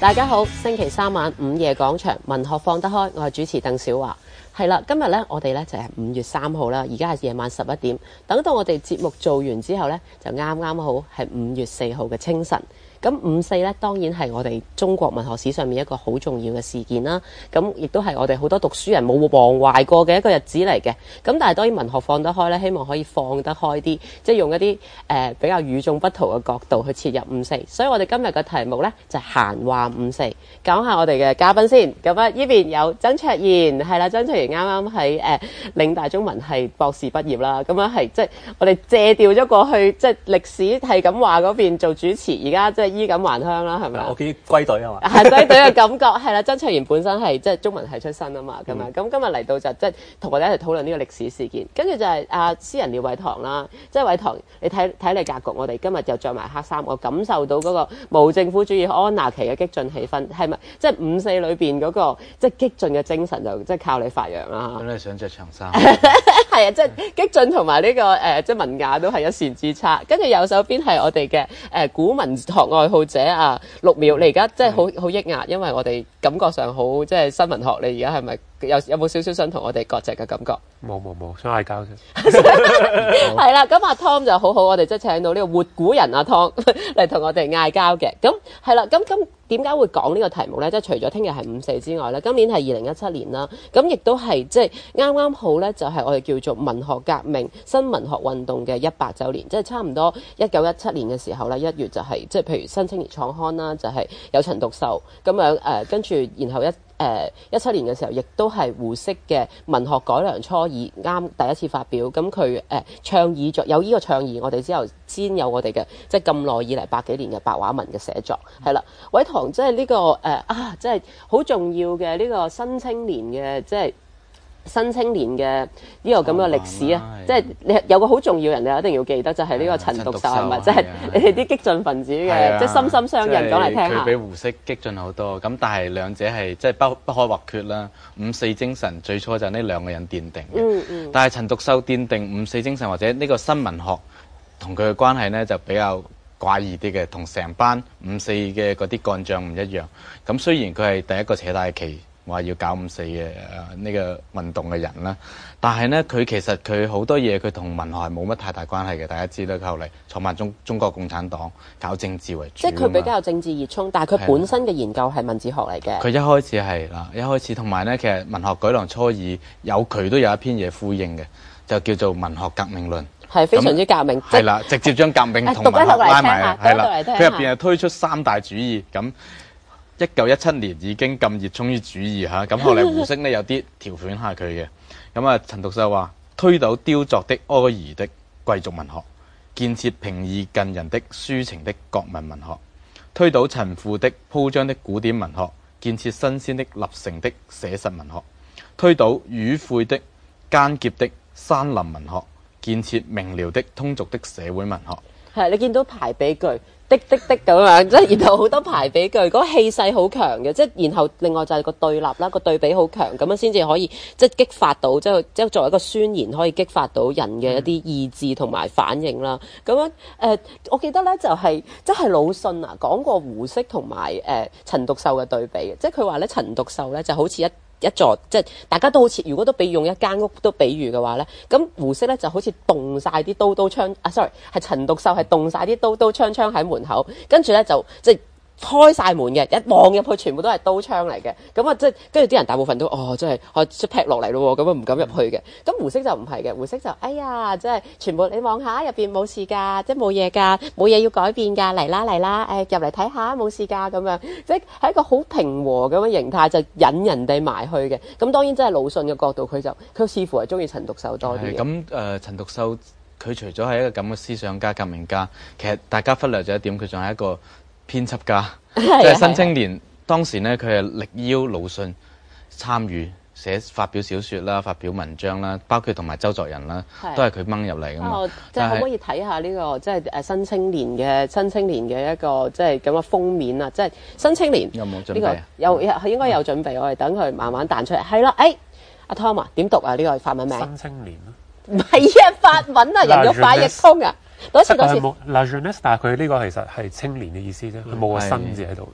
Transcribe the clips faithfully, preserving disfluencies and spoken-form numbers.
大家好，星期三晚午夜廣場文學放得開，我係主持鄧小華。係啦，今日咧我哋咧就係五月三號啦，而家係夜晚十一點。等到我哋節目做完之後咧，就啱啱好係五月四號嘅清晨。咁五四咧當然係我哋中國文學史上面一個好重要嘅事件啦。咁亦都係我哋好多讀書人冇忘懷過嘅一個日子嚟嘅。咁但係當然文學放得開咧，希望可以放得開啲，即係用一啲誒、呃、比較與眾不同嘅角度去切入五四。所以我哋今日嘅題目咧就係、是、閒話五四，講下我哋嘅嘉賓先。咁啊，呢邊有曾卓然，係啦，曾卓然啱啱喺誒嶺大中文系博士畢業啦。咁樣係即係我哋借調咗過去，即係歷史係咁話嗰邊做主持，而家即係衣錦還鄉啦，係咪啊？ 我見歸隊啊嘛， 係歸隊嘅感覺係啦。曾卓然本身係即係中文系出身啊嘛，咁樣咁今日嚟到就即係同我哋一齊討論呢個歷史事件。跟住就係阿詩人廖偉棠啦，即係偉棠，你睇睇你格局，我哋今日又着埋黑衫，我感受到嗰個無政府主義安納期嘅激進氣氛，係咪即係五四裏邊嗰個即係激進嘅精神就即係靠你發揚啦？ 咁你想着長衫？ 係啊，即係激進同埋呢個誒、呃，即係文雅都係一線之差。跟住右手邊係我哋嘅誒古文學愛好者啊，陸淼，你而家即係好好抑壓，因為我哋感覺上好即係新聞學，你而家係咪有有冇少少想同我哋割席嘅感覺？ 冇冇冇，想嗌交啫。 係啦，咁阿 Tom 就好好，我哋即係請到呢個活古人阿 Tom 嚟同我哋嗌交嘅。咁係啦，咁咁點解會講呢個題目咧？即係除咗聽日係五四之外咧，今年係二零一七年啦。咁亦都係即係啱啱好咧，就係我哋叫做文學革命、新文學運動嘅一百週年，即係差唔多一九一七年嘅時候咧，一月就係即係譬如新青年創刊啦，就係有陳獨秀咁樣誒，跟住然後一。誒一七年嘅時候，亦都係胡適嘅文學改良初議啱第一次發表，咁佢誒倡議咗有呢個倡議，我哋之後先有我哋嘅即係咁耐以嚟百幾年嘅白話文嘅寫作，係啦。偉棠即係呢個誒、呃、啊，即係好重要嘅呢個新青年嘅即係。新青年嘅呢個咁嘅歷史啊，即係你有個好重要人，你一定要記得，就係、是、呢個陳獨秀係咪？即係你哋啲激進分子嘅，即係心心相印，講嚟聽下。 佢比胡適激進好多，咁但係兩者係即係不不可或缺啦。五四精神最初就係呢兩個人奠定嘅，嗯嗯、但係陳獨秀奠定五四精神或者呢個新文學同佢嘅關係呢，就比較怪異啲嘅，同成班五四嘅嗰啲幹將唔一樣。咁雖然佢係第一個扯大旗話要搞五四嘅誒呢個運動嘅人啦，但係呢，佢其實佢好多嘢佢同文學係冇乜太大關係嘅。大家知啦，佢後嚟創辦中中國共產黨，搞政治為主。 即係佢比較有政治熱衷，但係佢本身嘅研究係文字學嚟嘅。 佢一開始係啦，一開始同埋呢，其實文學改良初議有佢都有一篇嘢呼應嘅，就叫做《文學革命論》。 係非常之革命。 係啦，直接將革命同文學拉埋。係啦，佢入邊係推出三大主義咁。一九一七年已經咁熱衷於主義嚇，咁後嚟胡適呢有啲調侃下佢嘅，咁啊陳獨秀話推倒雕琢的阿諛的貴族文學，建設平易近人的抒情的國民文學，推倒陳腐的鋪張的古典文學，建設新鮮的立成的寫實文學，推倒迂晦的艱澀的山林文學，建設明瞭的通俗的社會文學。 係你見到排比句。滴滴滴咁樣，即係然後好多排比句，嗰、那個氣勢好強嘅，即係然後另外就係個對立啦，個對比好強，咁樣先至可以即係激發到，即係即係作為一個宣言，可以激發到人嘅一啲意志同埋反應啦。咁樣誒、呃，我記得咧就係即係魯迅啊講過胡適同埋誒陳獨秀嘅對比嘅，即係佢話咧陳獨秀咧就好似一一座即係大家都好似，如果都比用一間屋都比喻嘅話咧，咁胡適咧就好似動晒啲刀刀槍啊 ，sorry 係陳獨秀係動晒啲刀刀槍槍喺門口，跟住咧就即係。開晒門嘅，一望入去全部都係刀槍嚟嘅，咁啊即係跟住啲人大部分都哦，真係我即劈落嚟咯，咁啊唔敢入去嘅。咁胡適就唔係嘅，胡適就哎呀，即係全部你望下入邊冇事㗎，即係冇嘢㗎，冇嘢要改變㗎，嚟啦嚟啦，誒入嚟睇下冇事㗎咁樣，即係係一個好平和咁嘅形態，就引人哋埋去嘅。咁當然真係魯迅嘅角度，佢就佢似乎係中意陳獨秀多啲嘅。 咁誒，陳獨秀佢除咗係一個咁嘅思想家、革命家，其實大家忽略咗一點，佢仲係一個編輯家，即係新青年當時呢，佢係力邀魯迅參與寫發表小説啦、發表文章啦，包括同埋周作人啦，都係佢掹入嚟㗎嘛。 即係可唔可以睇下呢個即係誒新青年嘅新青年嘅一個即係咁嘅封面啊？即係新青年有冇準備？ 呢個有有應該有準備，我哋等佢慢慢彈出嚟。係啦，誒阿 Tom 啊，點讀啊？呢個法文名？ 新青年啊？ 唔係啊，法文啊，人肉快譯通啊！多次多次。 La jeunesse，但係佢呢個其實係青年嘅意思啫，佢冇個新字喺度。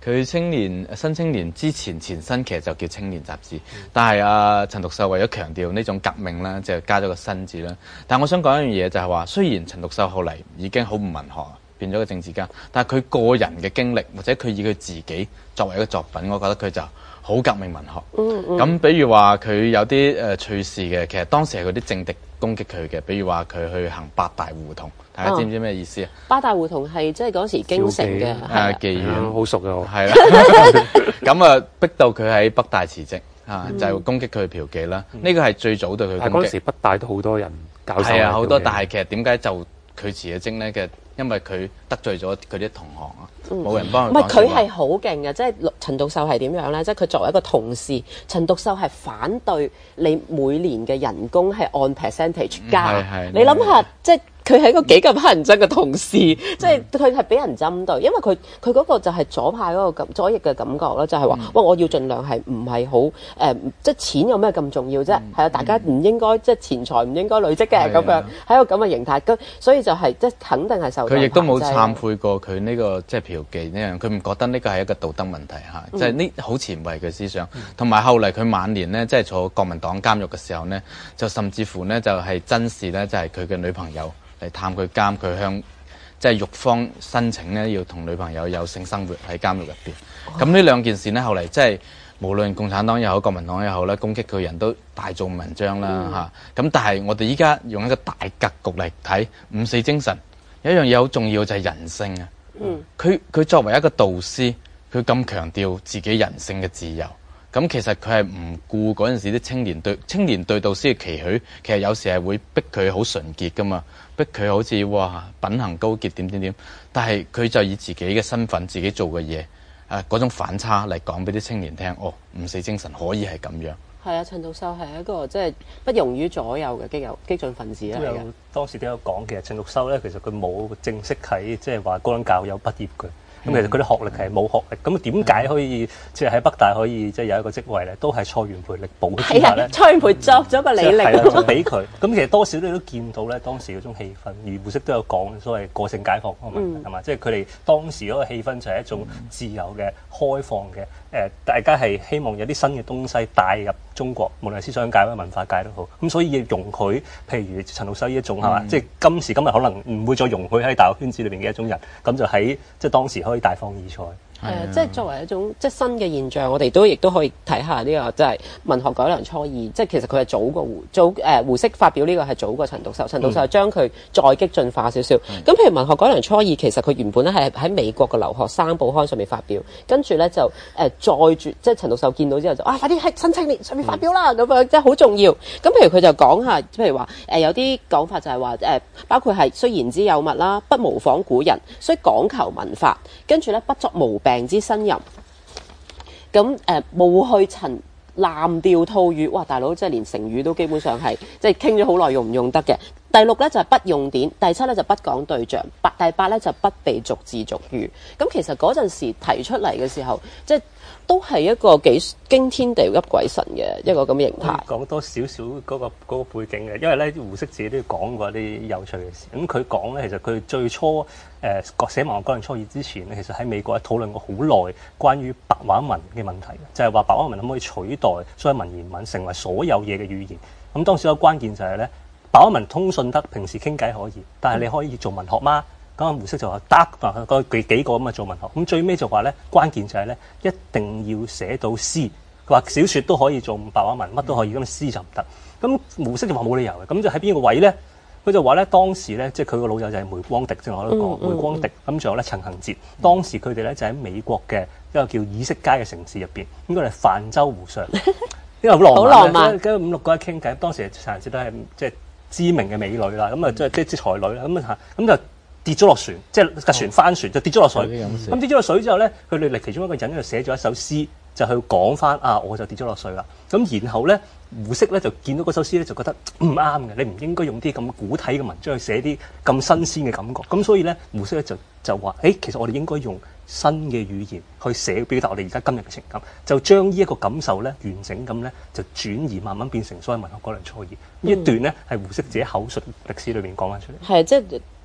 佢青年新青年之前前身其實就叫青年雜誌，嗯、但係啊陳獨秀為咗強調呢種革命啦，就加咗個新字啦。但係我想講一樣嘢就係話，雖然陳獨秀後嚟已經好唔文學，變咗個政治家，但係佢個人嘅經歷或者佢以佢自己作為一個作品，我覺得佢就好革命文學。嗯嗯。咁比如話佢有啲誒、呃、趣事嘅，其實當時係嗰啲政敵攻擊佢嘅，比如話佢去行八大胡同，大家知唔知咩意思啊？ 八大胡同係即係嗰時京城嘅誒妓院， 好熟嘅， 係啦。咁啊，逼到佢喺北大辭職啊，嗯、就攻擊佢嫖妓啦。呢個係最早對佢攻擊。 嗰陣時北大都好多人教授。 係啊，好多，但係其實點解就佢辭咗職咧？嘅因為佢得罪咗佢啲同行啊，冇、嗯、人幫佢。 唔係佢係好勁嘅，即係陳獨秀係點樣咧？即係佢作為一個同事，陳獨秀係反對你每年嘅人工係按 percentage 加。嗯、你諗下，即係。佢係一個幾咁乞人憎嘅同事，即係佢係俾人針對，因為佢佢嗰個就係左派嗰個感左翼嘅感覺啦，就係、是、話，哇、嗯！我要盡量係唔係好誒，即係錢有咩咁重要啫？係啊、嗯，大家唔應該即係錢財唔應該累積嘅咁、嗯、樣，喺個咁嘅形態，咁所以就係、是、即係肯定係受。佢亦都冇懺悔過佢呢、這個即係嫖妓呢樣，佢唔覺得呢個係一個道德問題嚇，即係呢好前衛嘅思想。同埋、嗯、後嚟佢晚年呢，即係坐國民黨監獄嘅時候呢，就甚至乎呢，就係珍視呢，就係佢嘅女朋友。嚟探佢監，佢向即係獄方申請咧，要同女朋友有性生活喺監獄入邊。咁呢、哦、兩件事呢，後嚟即係無論共產黨又好，國民黨又好咧，攻擊佢人都大做文章啦嚇。咁、嗯啊、但係我哋依家用一個大格局嚟睇五四精神，有一樣嘢好重要就係人性啊。嗯，佢佢作為一個導師，佢咁強調自己人性嘅自由。咁其實佢係唔顧嗰陣時啲青年對青年對導師嘅期許，其實有時係會逼佢好純潔噶嘛，逼佢好似哇品行高潔點點點，但係佢就以自己嘅身份、自己做嘅嘢，誒嗰種反差嚟講俾啲青年聽，哦，五四精神可以係咁樣。係啊，陳獨秀係一個即係不容於左右嘅激有激進分子嚟嘅。 當時都有講，其實陳獨秀咧，其實佢冇正式喺即係話高等教育有畢業嘅。咁、嗯、其實佢啲學歷係冇學歷，咁點解可以即係喺北大可以即係有一個職位咧？都係蔡元培力保之下咧。 蔡元培作咗個履歷， 就俾佢。咁其實多少你都見到咧，當時嗰種氣氛。而胡適都有講所謂個性解放嗰個問題係嘛？即係佢哋當時嗰個氣氛就係一種自由嘅、開放嘅。誒、呃，大家係希望有啲新嘅東西帶入中國，無論係思想界或者文化界都好。咁所以要容許，譬如陳獨秀呢一種係嘛？嗯、即係今時今日可能唔會再容許喺大學圈子裏邊嘅一種人，咁就喺即係當時可以大放異彩。 係啊，即係作為一種即係新嘅現象，我哋都亦都可以睇下呢個即係文學改良初意。即係其實佢係早過胡早誒、呃、胡適發表呢個係早過陳獨秀，陳獨秀係將佢再激進化少少。咁、嗯、譬如文學改良初意，其實佢原本咧係喺美國嘅留學生報刊上面發表，跟住咧就誒、呃、再住即係陳獨秀見到之後就啊快啲喺新青年上面發表啦咁、嗯、樣，即係好重要。咁譬如佢就講下，譬如話誒、呃、有啲講法就係話誒包括係雖言之有物啦，不模仿古人，雖講求文法，跟住咧不作無病之呻吟，咁誒冇去陳濫調吐語，哇！大佬即係連成語都基本上係即係傾咗好耐用唔用得嘅。第六咧就係、是、不用典，第七咧就不講對象，八第八咧就不避俗字俗語。咁其實嗰陣時提出嚟嘅時候，即係都係一個幾驚天地泣鬼神嘅一個咁嘅形態。 講多少少嗰個嗰、嗰個背景嘅，因為咧胡適自己都講過啲有趣嘅事。咁佢講咧，其實佢最初誒寫文學改良初意之前咧，其實喺美國係討論過好耐關於白話文嘅問題，就係、是、話白話文可唔可以取代所謂文言文成為所有嘢嘅語言。咁當時有個關鍵就係咧。白話文通順得，平時傾偈可以，但係你可以做文學嗎？咁啊胡適就話得，嗱嗰幾幾個咁啊做文學。咁最尾就話咧，關鍵就係咧，一定要寫到詩。佢話小説都可以做白話文，乜都可以，咁詩就唔得。咁胡適就話冇理由嘅。咁就喺邊個位咧？佢就話咧，當時咧，即係佢個老友就係梅光迪，正我都講梅光迪。咁仲有咧陳恒哲，當時佢哋咧就喺美國嘅一個叫意識街嘅城市入邊，應該係泛舟湖上，因為好浪漫，跟住五六個人傾偈。當時陳恒哲都係即係知名嘅美女啦，咁啊即係即係才女啦，咁啊咁就跌咗落船，即係架船翻船就跌咗落水。咁跌咗落水之後咧，佢哋嚟其中一個人就寫咗一首詩，就去講翻啊，我就跌咗落水啦。咁然後咧，胡適咧就見到嗰首詩咧，就覺得唔啱嘅，你唔應該用啲咁古體嘅文章去寫啲咁新鮮嘅感覺。咁所以咧，胡適咧就就話：，誒，其實我哋應該用新嘅語言去寫表達我哋而家今日嘅情感，就將呢一個感受咧完整咁咧就轉移，慢慢變成所謂文學改良初意。呢、嗯、一段咧係胡適自己口述歷史裏邊講翻出嚟。 係即係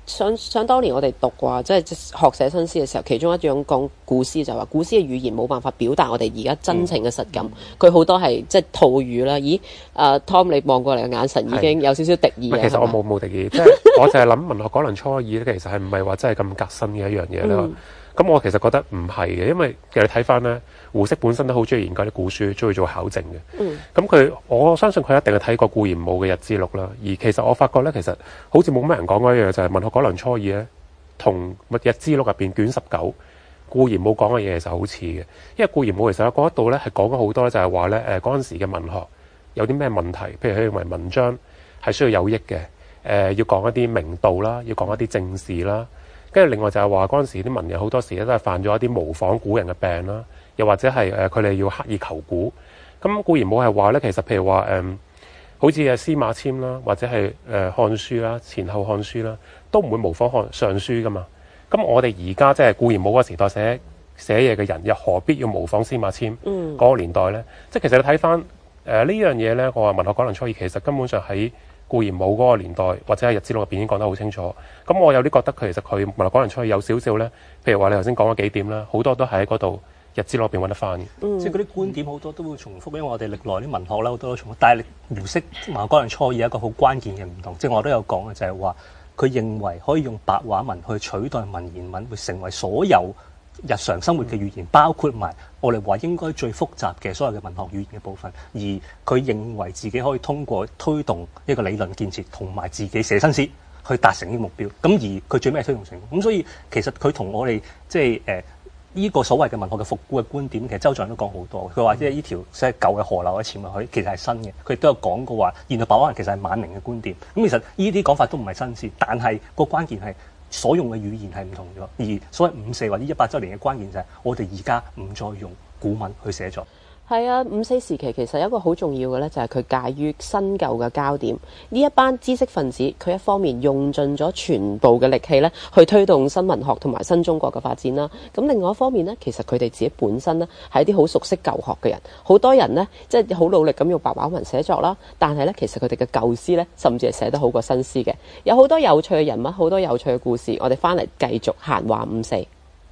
想想當年我哋讀話，即係學寫新詩嘅時候，其中一樣講古詩就話，古詩嘅語言冇辦法表達我哋而家真情嘅實感，佢好、嗯、多係即係套語啦。咦，啊 Tom 你望過嚟嘅眼神已經有少少敵意啊。 其實我冇冇敵意，即係我就係諗文學講論初二咧，其實係唔係話真係咁革新嘅一樣嘢咧？咁、嗯、我其實覺得唔係嘅，因為其實你睇翻咧，胡適本身都好中意研究啲古書，中意做考證嘅。咁佢、嗯、我相信佢一定係睇過顧炎武嘅《日誌錄》啦。而其實我發覺咧，其實好似冇乜人講過一樣，就係、是、文學講論初二咧，同《日誌錄》入邊卷十九顧炎武講嘅嘢其實好似嘅。因為顧炎武其實喺嗰一度咧係講咗好多，就係話咧誒嗰陣時嘅文學有啲咩問題，譬如佢認為文章係需要有益嘅，誒、呃、要講一啲明道啦，要講一啲正事啦。跟住另外就係話嗰陣時啲文人好多時咧都係犯咗一啲模仿古人嘅病啦，又或者係誒佢哋要刻意求古。咁顧炎武係話咧，其實譬如話誒、呃，好似誒司馬遷啦，或者係誒、呃、漢書啦、前後漢書啦，都唔會模仿漢上書噶嘛。咁我哋而家即係顧炎武嗰個時代寫寫嘢嘅人，又何必要模仿司馬遷嗰個年代咧？嗯、即係其實你睇翻誒呢樣嘢咧，我話文學講論初二其實根本上喺顧炎武嗰個年代或者喺《日誌錄》入邊已經講得好清楚。咁我有啲覺得佢其實佢文學講論初二有少少咧，譬如話你頭先講咗幾點啦，好多都係喺嗰度《日誌錄》入邊揾得翻嘅。 嗯、即係嗰啲觀點好多都會重複，因為我哋歷來啲文學咧好多都重複。但係胡適文學講論初二有一個好關鍵嘅唔同，即係我都有講嘅就係話，佢認為可以用白話文去取代文言文，會成為所有日常生活嘅語言，包括埋我哋話應該最複雜嘅所有嘅文學語言嘅部分。而佢認為自己可以通過推動一個理論建設同埋自己寫新詩去達成呢個目標。咁而佢最尾係推動成功。咁所以其實佢同我哋即係誒呢個所謂嘅文學嘅復古嘅觀點，其實周作人都講好多。佢話即係呢條即係舊嘅河流嘅潛落去，其實係新嘅。佢亦都有講過話，現代白話文其實係晚明嘅觀點。咁其實呢啲講法都唔係新鮮，但係個關鍵係所用嘅語言係唔同咗。而所謂五四或者一百週年嘅關鍵就係我哋而家唔再用古文去寫作。 係啊，五四時期其實有一個好重要嘅咧，就係佢介於新舊嘅交點。呢一班知識分子，佢一方面用盡咗全部嘅力氣咧，去推動新文學同埋新中國嘅發展啦。咁另外一方面咧，其實佢哋自己本身咧係一啲好熟悉舊學嘅人，好多人呢，即係好努力咁用白話文寫作啦。但係咧，其實佢哋嘅舊詩咧，甚至係寫得好過新詩嘅。有好多有趣嘅人物，好多有趣嘅故事。我哋翻嚟繼續閒話五四。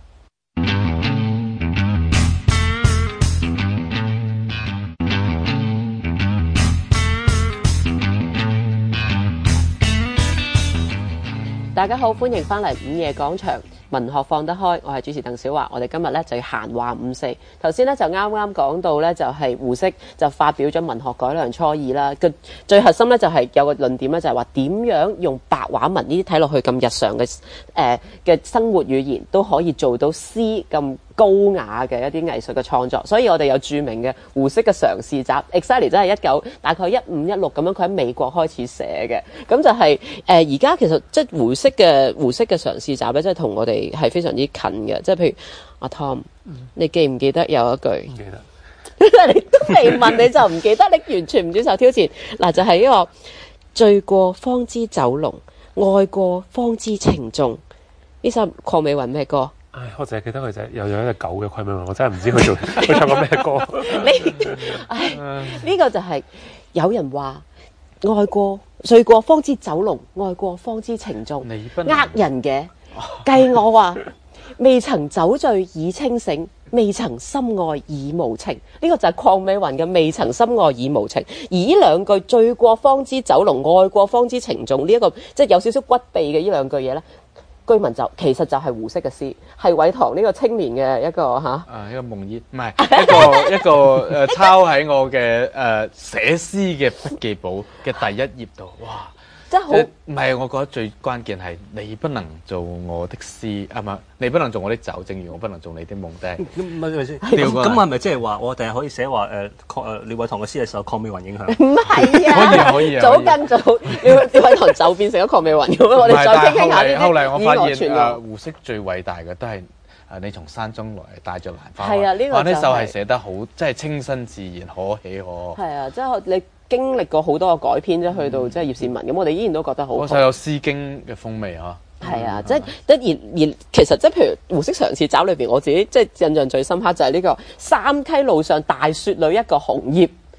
大家好，歡迎翻嚟午夜廣場文學放得開，我係主持鄧小華。我哋今日咧就要閒話五四。頭先咧就啱啱講到咧就係胡適就發表咗文學改良初二啦。個最核心咧就係有個論點咧，就係話點樣用白話文呢啲睇落去咁日常嘅誒嘅生活語言都可以做到詩咁高雅嘅一啲藝術嘅創作。所以我哋有著名嘅胡適嘅嘗試集 exactly 真係一九大概一五一六咁樣，佢喺美國開始寫嘅。咁就係誒而家其實即係胡適嘅胡適嘅嘗試集咧，即係同我哋係非常之近嘅。即係譬如阿 Tom，嗯、你記唔記得有一句？唔記得，你都未問你就唔記得，你完全唔接受挑戰。嗱，就係呢個醉過方知酒濃，愛過方知情重。呢首鄺美雲咩歌？ 唉，我淨係記得佢就又有一隻狗嘅鄺美雲，我真係唔知佢做佢唱過咩歌。 你唉，呢、呢個就係、是、有人話愛過醉過方知酒濃，愛過方知情重，呃人嘅。計我話未曾酒醉已清醒，未曾深愛已無情。呢、這個就係鄺美雲嘅未曾深愛已無情。而呢兩句醉過方知酒濃，愛過方知情重，呢、這、一個即係有少少骨痹嘅呢兩句嘢咧。居民就其實就係胡適嘅詩，係韋堂呢個青年嘅一個嚇。 啊，一個夢魘，唔係一個一個誒、呃、抄喺我嘅誒、呃、寫詩嘅筆記簿嘅第一頁度，哇！ 真係好唔係，我覺得最關鍵係你不能做我的詩啊嘛，你不能做我的酒，正如我不能做你的夢的。 咁唔係咪先？咁係咪即係話我第日可以寫話誒誒廖偉堂嘅詩係受鄺美雲影響？ 唔係啊， 可以可以啊， 早更早廖廖偉堂就變成咗鄺美雲咁樣。我哋再傾傾下呢啲。 後嚟我發現誒胡適最偉大嘅都係誒你從山中來帶着蘭花。 係啊，呢、這個就係、 呢首係寫得好，即係清新自然，可喜可賀。 係啊，即係你。經歷過好多個改編，即係去到即係葉倩文咁，我哋依然都覺得好。 嗰首有《詩經》嘅風味嚇。 係啊，即係一而而其實即係譬如胡適嘗試集裏邊，我自己即係印象最深刻就係呢個三溪路上大雪裏一個紅葉，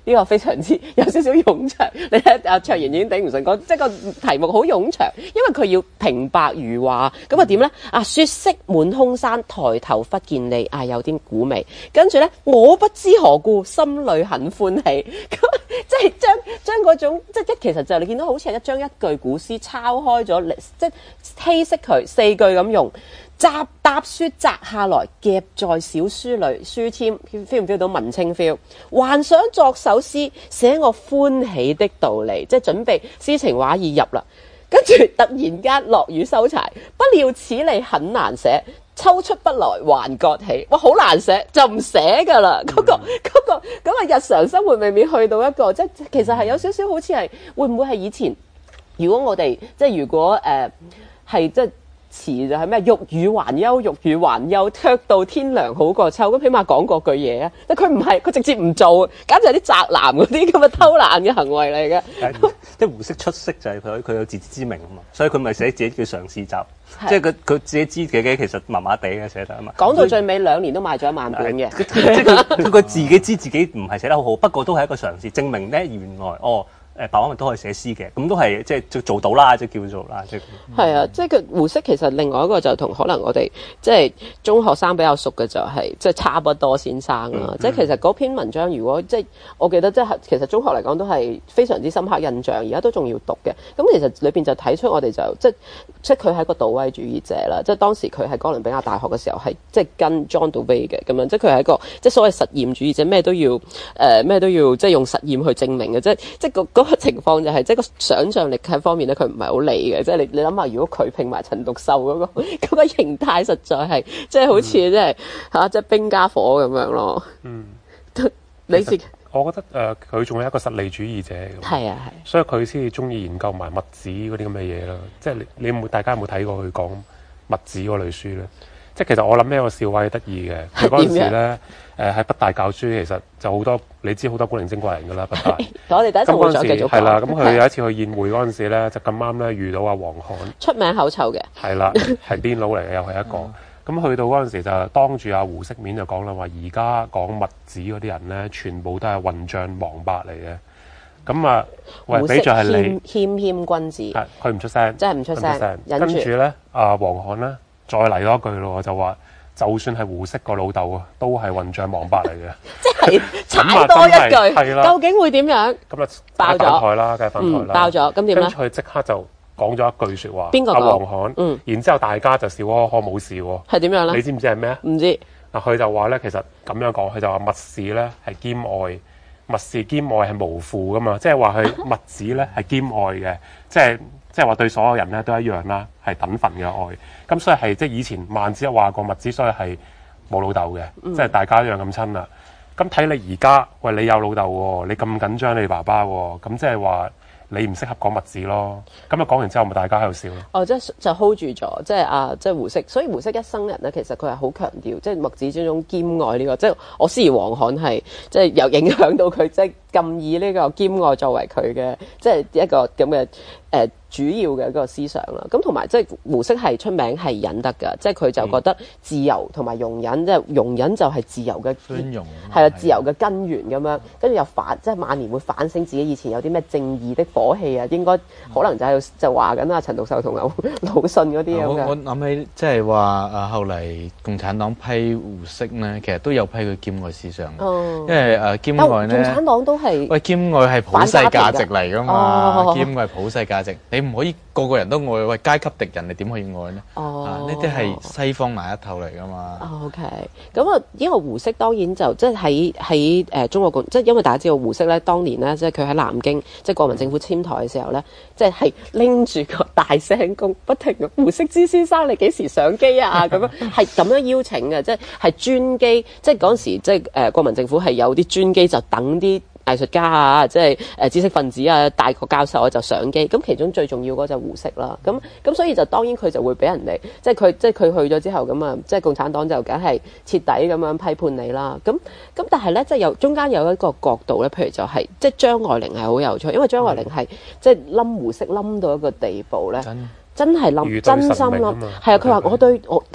呢個非常之有少少冗長。你睇阿卓然已經頂唔順講，即係個題目好冗長，因為佢要平白如話。咁啊點咧？啊雪色滿空山，抬頭忽見你，啊有啲古味。跟住咧，我不知何故，心裏很歡喜。咁即係將將嗰種即係一其實就你見到好似係一張一句古詩抄開咗，即係稀釋佢四句咁用。雜搭書摘下來，夾在小書裏，書籤 feel 唔 feel 到文青 feel？還想作首詩，寫我歡喜的道理，即係準備詩情畫意入啦。跟住突然間落雨收柴，不料此理很難寫，抽出筆來還割起，哇好難寫就唔寫噶啦。嗰、那個嗰、那個咁啊、那個、日常生活未免去到一個即係其實係有少少好似係會唔會係以前？如果我哋即係如果誒係即係。詞就係咩？欲語還休，欲語還休，卻道天涼好過秋。咁起碼講過句嘢啊！但佢唔係，佢直接唔做，簡直係啲宅男嗰啲咁嘅偷懶嘅行為嚟嘅。 即係胡適出色就係佢佢有自知之明啊嘛，所以佢咪寫自己叫嘗試集，即係佢佢自己知自己其實麻麻地嘅寫得啊嘛。 講到最尾兩年都賣咗一萬本嘅， 即係佢佢自己知自己唔係寫得好好，不過都係一個嘗試，證明咧原來哦。誒白話文都可以寫詩嘅，咁都係即係做到啦，即係叫做啦，即係。 係啊，即係佢胡適其實另外一個就同可能我哋即係中學生比較熟嘅就係、是、即係差不多先生啦。嗯、即係其實嗰篇文章，如果即係我記得即係其實中學嚟講都係非常之深刻印象，而家都仲要讀嘅。咁其實裏邊就睇出我哋就即係即係佢係一個杜威主義者啦。即係當時佢喺哥倫比亞大學嘅時候係即係跟 John Dewey 嘅咁樣，即係佢係一個即係所謂實驗主義者，咩都要誒咩、呃、都要即係用實驗去證明嘅，即係即係嗰個情況就係、是、即係個想像力喺方面咧，佢唔係好理嘅。即係你你諗下，如果佢拼埋陳獨秀嗰、那個咁嘅形態，實在係即係好似即係嚇即係冰加火咁樣咯。嗯，你自己我覺得誒佢仲係一個實利主義者。 係啊係。 所以佢先至中意研究埋墨子嗰啲咁嘅嘢啦。即係你你有冇大家有冇睇過佢講墨子嗰類書咧？即係其實我諗呢個笑話係得意嘅。佢嗰陣時咧，誒喺北大教書，其實就好多你知好多古靈精怪人㗎啦，北大。 我哋第一陣會再繼續講。 係啦，咁佢有一次去宴會嗰陣時咧，就咁啱咧遇到阿黃侃， 出名口臭嘅。係啦，係癲佬嚟嘅，又係一個。咁去到嗰陣時就當住阿胡適面就講啦，話而家講墨子嗰啲人咧，全部都係混帳王八嚟嘅。咁啊，喂，比著係你謙謙君子。 係，佢唔出聲， 真係唔出聲。 跟住咧，阿黃侃咧。再嚟多一句咯，就話就算係胡適個老豆啊，都係混帳王八嚟嘅。 即係踩多一句，究竟會點樣？ 咁啊，爆咗台啦，梗係翻台啦。 爆咗，咁點咧？ 跟住佢即刻就講咗一句説話。 邊個講？ 阿黃侃。嗯。然之後大家就笑呵呵冇事喎。 係點樣咧？ 你知唔知係咩？ 唔知。 嗱，佢就話咧，其實咁樣講，佢就話墨氏咧係兼愛，墨氏兼愛係無父噶嘛，即係話佢墨子咧係兼愛嘅，即係。即係話對所有人咧都一樣啦，係等份嘅愛。咁所以係即係以前孟子話過墨子，所以係冇老豆嘅，嗯、即係大家一樣咁親啦。咁睇你而家，喂你有老豆喎，你咁緊張你爸爸喎，咁即係話你唔適合講墨子咯。咁啊講完之後，咪大家喺度笑咯。 哦，即係就 hold 住咗，即係啊，即係胡適。所以胡適一生人咧，其實佢係好強調，即係墨子呢種兼愛呢、這個。即係我思疑黃侃係即係有影響到佢，即係咁以呢個兼愛作為佢嘅，即係一個咁嘅誒。呃主要嘅一個思想啦，咁同埋即係胡適係出名係忍得㗎，即係佢就覺得自由同埋容忍，即係容忍就係自由嘅，係啊，自由嘅根源咁樣，跟住又反，即係晚年會反省自己以前有啲咩正義的火氣啊，應該可能就係就話緊啊陳獨秀同劉魯迅嗰啲咁嘅。 我諗起即係話啊，後嚟共產黨批胡適咧，其實都有批佢兼愛思想嘅， 哦、 因為誒兼愛咧， 共產黨都係喂兼愛係普世價值嚟㗎嘛，兼愛係普世價值，你唔可以個個人都愛，喂階級敵人你點可以愛呢？哦，呢啲係西方那一套嚟噶嘛。 哦、OK，咁啊，因為胡適當然就即係喺喺誒中國共，即係因為大家知道胡適咧，當年咧即係佢喺南京，即係國民政府遷台嘅時候咧，即係係拎住個大聲公，不停嘅胡適之先生你幾時上機啊？咁樣係咁樣邀請嘅，即係係專機，即係嗰陣時即係誒、呃、國民政府係有啲專機就等啲藝術家啊，即係誒知識分子啊，大學教授啊就上機，咁其中最重要嗰就胡適啦。咁咁所以就當然佢就會俾人哋，即係佢即係佢去咗之後咁啊，即係共產黨就梗係徹底咁樣批判你啦。咁咁但係咧，即係有中間有一個角度咧，譬如就係、是、即係張愛玲係好有趣，因為張愛玲係、嗯、即係冧胡適冧到一個地步咧。真係冧，真心冧，係啊！佢話我對我跟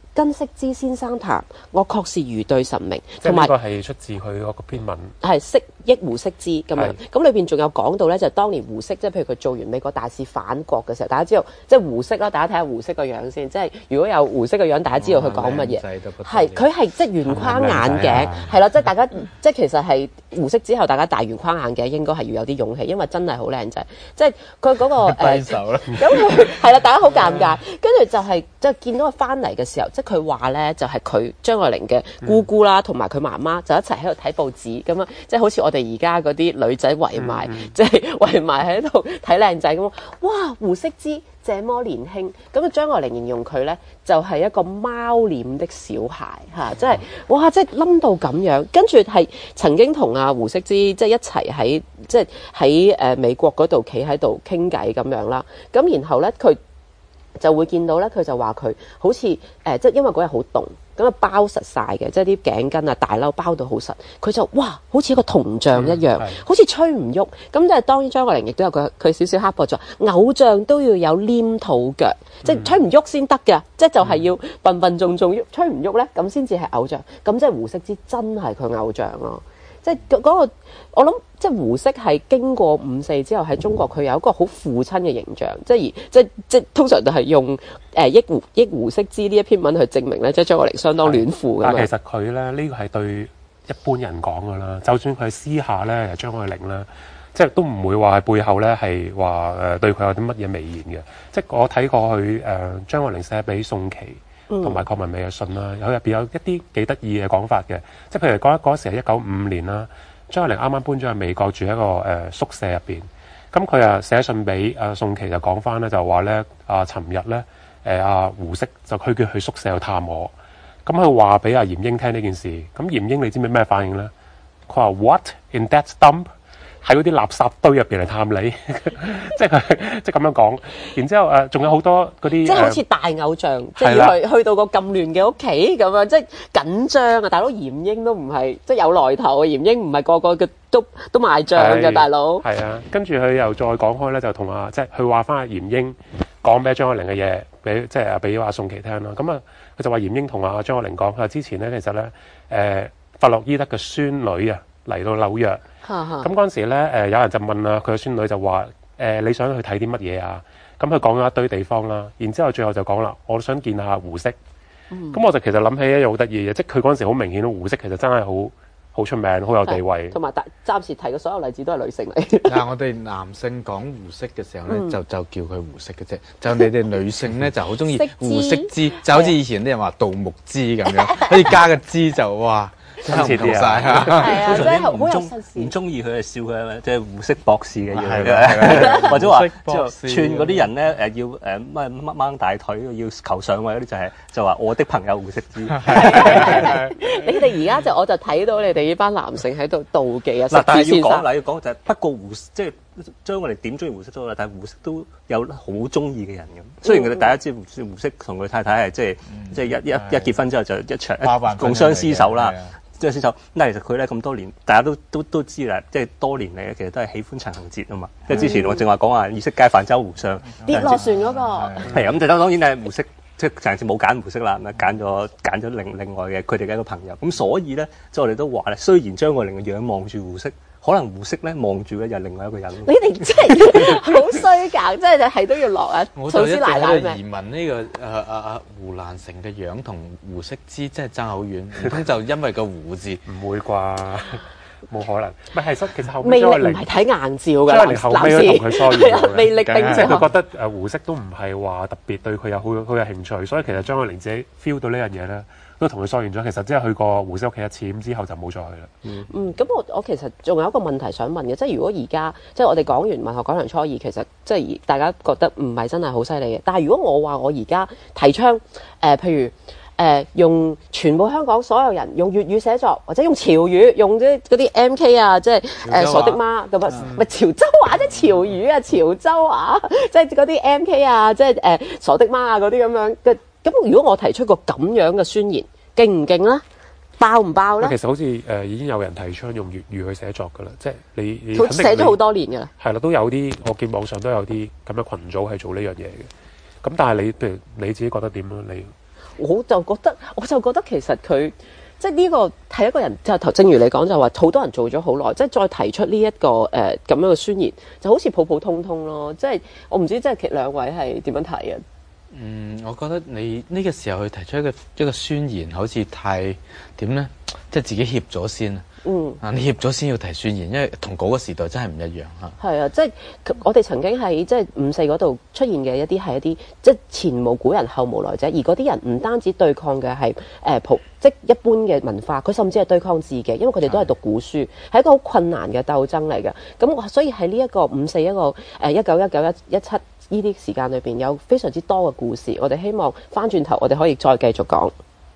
根識之先生談，我確是如對神明， 同埋呢個係出自佢嗰個篇文， 係釋憶胡適之咁樣。咁裏邊仲有講到咧，就係、當年胡適，即係譬如佢做完美國大使反國嘅時候，大家知道即係胡適啦，大家睇下胡適個樣先，即係如果有胡適個樣，大家知道佢講乜嘢。係佢係即係圓框眼鏡，係啦，即係大家即係其實係胡適之後，大家戴圓框眼鏡應該係要有啲勇氣，因為真係好靚仔，即係佢嗰個誒。咁佢係啦，大家好尷尬，跟住就係即係見到佢翻嚟嘅時候，即係佢話咧，就係佢張愛玲嘅姑姑啦，同埋佢媽媽就一齊喺度睇報紙咁啊，即係好似我哋而家嗰啲女仔圍埋，即係圍埋喺度睇靚仔咁。哇！胡適之這麼年輕，咁啊張愛玲形容佢咧就係一個貓臉的小孩嚇，即係哇！即係冧到咁樣，跟住係曾經同阿胡適之即係一齊喺即係喺誒美國嗰度企喺度傾偈咁樣啦。咁然後咧佢就會見到咧，佢就話佢好似誒、呃，即係因為嗰日好凍，咁啊包實晒嘅，即係啲頸巾啊、大褸包到好實。佢就哇，好似一個銅像一樣，嗯、好似吹唔喐。咁即係當然張愛玲亦都有佢佢少少刻薄咗，偶像都要有黏土腳，嗯、即係吹唔喐先得嘅，即係就係要笨笨重重喐，吹唔喐咧，咁先至係偶像。咁即係胡適之真係佢偶像咯。即係嗰個，我諗即係胡適係經過五四之後喺中國，佢有一個好父親嘅形象，即係而即係即係通常都係用誒憶胡憶胡適之呢一篇文去證明咧，即係張愛玲相當戀父嘅。但其實佢咧呢個係對一般人講㗎啦，就算佢私下咧張愛玲咧，即係都唔會話喺背後咧係話誒對佢有啲乜嘢微言嘅。即係我睇過佢誒張愛玲寫俾宋琦同埋鄺文美嘅信啦，有入邊有一啲幾得意嘅講法嘅，即係譬如嗰嗰時係一九五五年啦，張愛玲啱啱搬咗去美國住喺一個誒、呃、宿舍入邊，咁佢啊寫信俾阿、呃、宋琦就講翻咧，就話咧啊，尋日咧誒阿胡適就佢叫去宿舍去探我，咁佢話俾阿嚴英聽呢件事，咁嚴英你知唔知咩反應咧？佢話 What in that dump？喺嗰啲垃圾堆入邊嚟探你，即係佢即係咁樣講。然之後誒，仲、呃、有好多嗰啲，即係好似大偶像，即係要去去到個咁亂嘅屋企咁樣，即係緊張啊！大佬嚴英都唔係即係有來頭啊，嚴英唔係個個嘅都都賣帳嘅大佬。係啊，跟住佢又再講開咧，就同阿即係佢話翻阿嚴英講俾張愛玲嘅嘢，俾即係俾阿宋琦聽啦。咁啊，佢就話嚴英同阿張愛玲講，佢話之前咧其實咧誒、呃、弗洛伊德嘅孫女啊嚟到紐約。咁嗰陣時咧，誒、呃、有人就問啊，佢個孫女就話：誒、呃、你想去睇啲乜嘢啊？咁佢講咗一堆地方啦，然之後最後就講啦，我想見下胡適。咁、嗯、我就其實諗起一樣好得意嘅嘢，即係佢嗰陣時好明顯，胡適其實真係好好出名，好有地位。同埋暫時提嘅所有例子都係女性嚟。嗱，我哋男性講胡適嘅時候咧、嗯，就就叫佢胡適嘅啫。就你哋女性咧就好中意胡適之，就好似以前啲人話杜牧之咁樣，可以加個之就哇。親切啲啊！係啊，即係好有紳士。唔中意佢係笑佢即係胡適博士嘅嘢，或者話即係串嗰啲人咧誒要誒乜乜掹大腿要求上位嗰啲就係就話我的朋友胡適之。你哋而家就我就睇到你哋呢班男性喺度妒忌啊！嗱，但係要講嗱要講就係不過胡即係將我哋點中意胡適都好啦，但係胡適都有好中意嘅人咁。雖然佢哋大家知胡胡適同佢太太係即係即係一一一結婚之後就一場共相廝守啦。即係先手，但係其實佢咧咁多年，大家都都都知啦，即係多年嚟其實都係喜歡陳幸哲啊嘛。即、嗯、係之前我正話講話意識街泛舟湖上跌落船嗰、那個，係咁就當然係胡適，即係陳幸哲冇揀胡適啦，咁揀咗揀咗另另外嘅佢哋嘅一個朋友。咁所以咧，即係我哋都話咧，雖然張愛玲嘅仰望住胡適，可能胡適咧望住嘅又係另外一個人。你哋真係好衰㗎，真係係都要落啊！ 我就一直喺度疑問呢、這個誒誒誒胡蘭成嘅樣同胡適之真係爭好遠，唔通就因為個胡字？唔會啩？冇可能。唔係，其實後魅力唔係睇硬照㗎， 張愛玲後尾都同佢疏遠咗。 魅力並且佢覺得誒胡適都唔係話特別對佢有好好有興趣，所以其實張愛玲自己 feel 到呢樣嘢咧。都同佢疏遠咗，其實只係去過胡適屋企一次，咁之後就冇再去啦。嗯，嗯，咁我我其實仲有一個問題想問嘅，即係如果而家即係我哋講完文學講堂初二，其實即係大家覺得唔係真係好犀利嘅。但係如果我話我而家提倡誒、呃，譬如誒、呃、用全部香港所有人用粵語寫作，或者用潮語，用啲嗰啲 M K 啊，即係誒傻的媽咁啊，咪潮州話即係潮語啊，潮州話即係嗰啲 M K 啊，即係誒、呃、傻的媽啊嗰啲咁樣嘅。咁如果我提出個咁樣嘅宣言，勁唔勁咧？爆唔爆咧？ 其實好似誒、呃、已經有人提倡用粵語去寫作㗎啦，即係你你寫咗好多年㗎啦。 係啦，都有啲我見網上都有啲咁嘅群組係做呢樣嘢嘅。咁但係你譬如你自己覺得點咧？你我就覺得我就覺得其實佢。即係呢個係一個人，就頭正如你講就話，好多人做咗好耐，即係再提出呢、這、一個誒咁、呃、樣嘅宣言，就好似普普通通咯。即係我唔知，即係兩位係點樣睇啊？ 嗯，我覺得你呢個時候去提出一個一個宣言，好似太點咧，即係自己怯咗先啊。嗯，啊，你怯咗先要提宣言，因為同嗰個時代真係唔一樣嚇。係啊，即係我哋曾經喺即係五四嗰度出現嘅一啲係一啲即係前無古人後無來者，而嗰啲人唔單止對抗嘅係誒普即一般嘅文化，佢甚至係對抗自己，因為佢哋都係讀古書，係一個好困難嘅鬥爭嚟嘅。咁所以喺呢一個五四一個誒一九一九一一七呢啲時間裏邊，有非常之多嘅故事。我哋希望翻轉頭，我哋可以再繼續講。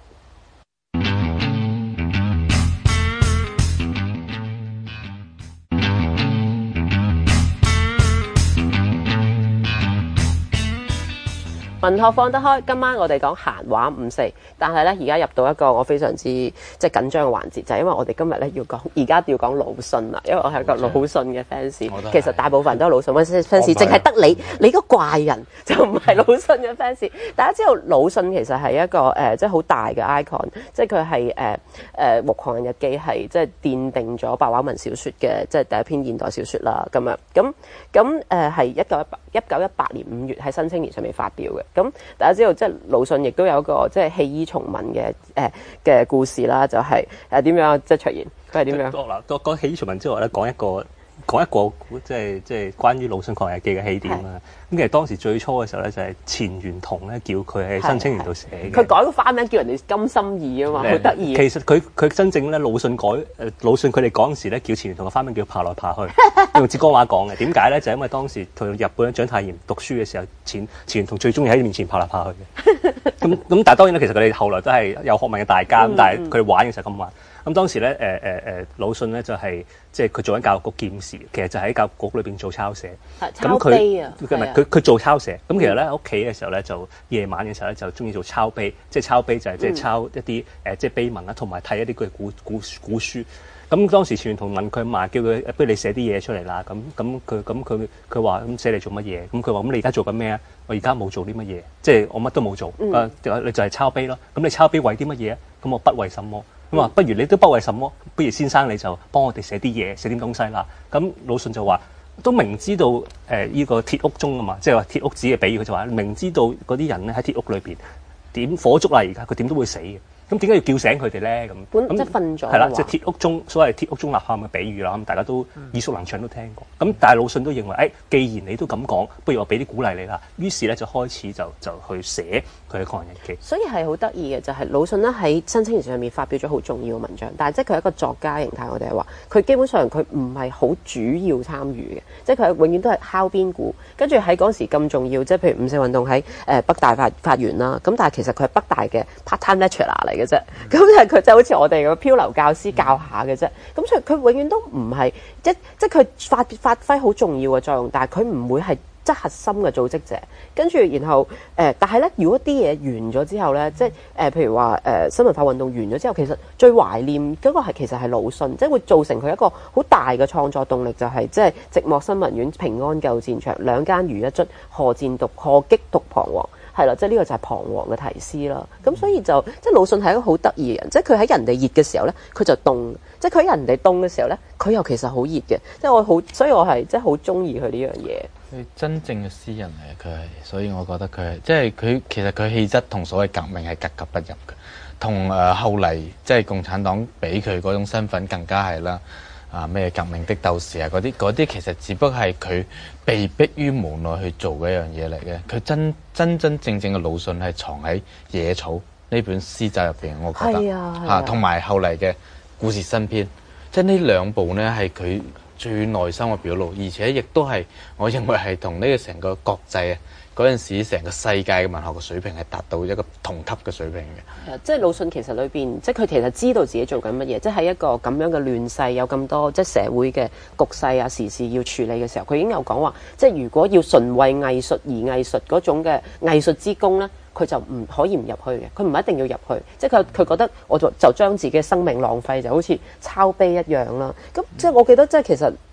文學放得開，今晚我哋講閒話五四，但係咧而家入到一個我非常之即係緊張嘅環節，就係、是、因為我哋今日咧要講，而家要講魯迅啦，因為我係個魯迅嘅 fans，其實大部分都係魯迅 fans， 淨係得你，你個怪人就唔係魯迅嘅 fans。大家知道魯迅其實係一個誒、呃，即係好大嘅 icon，即係佢係誒誒《木狂人日記》係即係奠定咗白話文小説嘅即係第一篇現代小説啦，咁樣咁咁誒係一九一八一九一八年五月喺《新青年》上面發表嘅。咁大家知道，即係魯迅亦都有一個即係棄醫從文嘅誒嘅故事啦，就係誒點樣即係出現佢係點樣？嗱， 講講棄醫從文之外咧，講一個講一個即係即係關於魯迅狂人日記嘅起點啦。咁其實當時最初嘅時候咧，就係錢玄同咧叫佢喺《新青年》度寫嘅。佢改個花名叫人哋金心義啊嘛，好得意。 其實佢佢真正咧魯迅改誒魯迅佢哋嗰陣時咧叫錢玄同嘅花名叫爬來爬去，用浙江話講嘅。點解咧？就係因為當時同日本長太炎讀書嘅時候，錢錢玄同最中意喺面前爬來爬去嘅。咁咁，但係當然咧，其實佢哋後來都係有學問嘅大家，咁、嗯、但係佢哋玩嘅時候咁玩。咁當時咧，誒誒誒，魯迅咧就係、是、即係佢做緊教育局劍士，其實就喺教育局裏邊做抄寫。 抄碑啊！ 佢唔係佢佢做抄寫。咁其實咧喺屋企嘅時候咧，就夜晚嘅時候咧就中意做抄碑，即係抄碑就係即係抄一啲誒、呃、即係碑文啦，同埋睇一啲佢古古古書。咁當時錢玄同問佢阿嫲，叫佢不如你寫啲嘢出嚟啦。咁咁佢咁佢佢話咁寫嚟做乜嘢？咁佢話咁你而家做緊咩啊？我而家冇做啲乜嘢，即係我乜都冇做。嗯、啊，你就係抄碑咯。咁你抄碑為啲乜嘢啊？咁我不為什麼。咁話、嗯、不如你都不為什麼，不如先生你就幫我哋寫啲嘢，寫啲東西啦。咁魯迅就話都明知道誒依、呃這個鐵屋中啊嘛，即係話鐵屋子嘅比喻，佢就話明知道嗰啲人咧喺鐵屋裏邊點火燭啦，而家佢點都會死嘅。咁點解要叫醒佢哋咧？咁本即係瞓咗。係啦， 即係鐵屋中所謂鐵屋中吶喊嘅比喻啦。咁大家都耳熟能詳都聽過。咁、嗯、但係魯迅都認為，誒、哎，既然你都咁講，不如我俾啲鼓勵你啦。於是咧就開始就就去寫佢嘅狂人日記。 所以係好得意嘅，就係、是、魯迅咧喺《新青年》上面發表咗好重要嘅文章。但係即係佢係一個作家形態，我哋係話佢基本上佢唔係好主要參與嘅，即係佢永遠都係敲邊鼓。跟住喺嗰時咁重要，即係譬如五四運動喺誒北大發發源啦。咁但係其實佢係北大嘅 part-time lecturer 嚟嘅啫。咁、嗯佢就好似我哋個漂流教師教下嘅啫，咁所以佢永遠都唔係即即佢發發揮好重要嘅作用，但係佢唔會係即核心嘅組織者。跟住然後誒、呃，但係咧，如果啲嘢完咗之後咧，即係誒、呃，譬如話誒、呃、新文化運動完咗之後，其實最懷念嗰個係其實係魯迅，即係會造成佢一個好大嘅創作動力，就係、是、即係寂寞新聞院、平安舊戰場、兩間如一卒、何戰獨、何擊獨彷徨。係啦，即係呢個就係彷徨嘅題詩啦。咁所以就即係魯迅係一個好得意嘅人，即係佢喺人哋熱嘅時候咧，佢就凍；即係佢喺人哋凍嘅時候咧，佢又其實好熱嘅。即係我好，所以我係即係好中意佢呢樣嘢。 佢真正嘅詩人嚟，佢係，所以我覺得佢係即係佢其實佢氣質同所謂革命係格格不入嘅，同誒、呃、後嚟即係共產黨俾佢嗰種身份更加係啦。啊咩革命的鬥士啊嗰啲嗰啲其實只不過係佢被逼於無奈去做嘅一樣嘢嚟嘅。佢真真真正正嘅魯迅係藏喺《野草》呢本詩集入邊，我覺得嚇，同埋、啊啊、後嚟嘅《故事新編》，即係呢兩部呢係佢最內心嘅表露，而且亦都係我認為係同呢個成個國際啊嗰陣時成個世界嘅文學嘅水平係達到一個同級嘅水平嘅。 即係魯迅其實裏邊，即係佢其實知道自己做緊乜嘢，即係喺一個咁樣嘅亂世，有咁多即係社會嘅局勢啊、時事要處理嘅時候，佢已經有講話，即係如果要純為藝術而藝術嗰種嘅藝術之功咧，佢就唔可以唔入去嘅，佢唔一定要入去，即係佢佢覺得我就就將自己嘅生命浪費，就好似抄碑一樣啦。咁即係我記得即係其實誒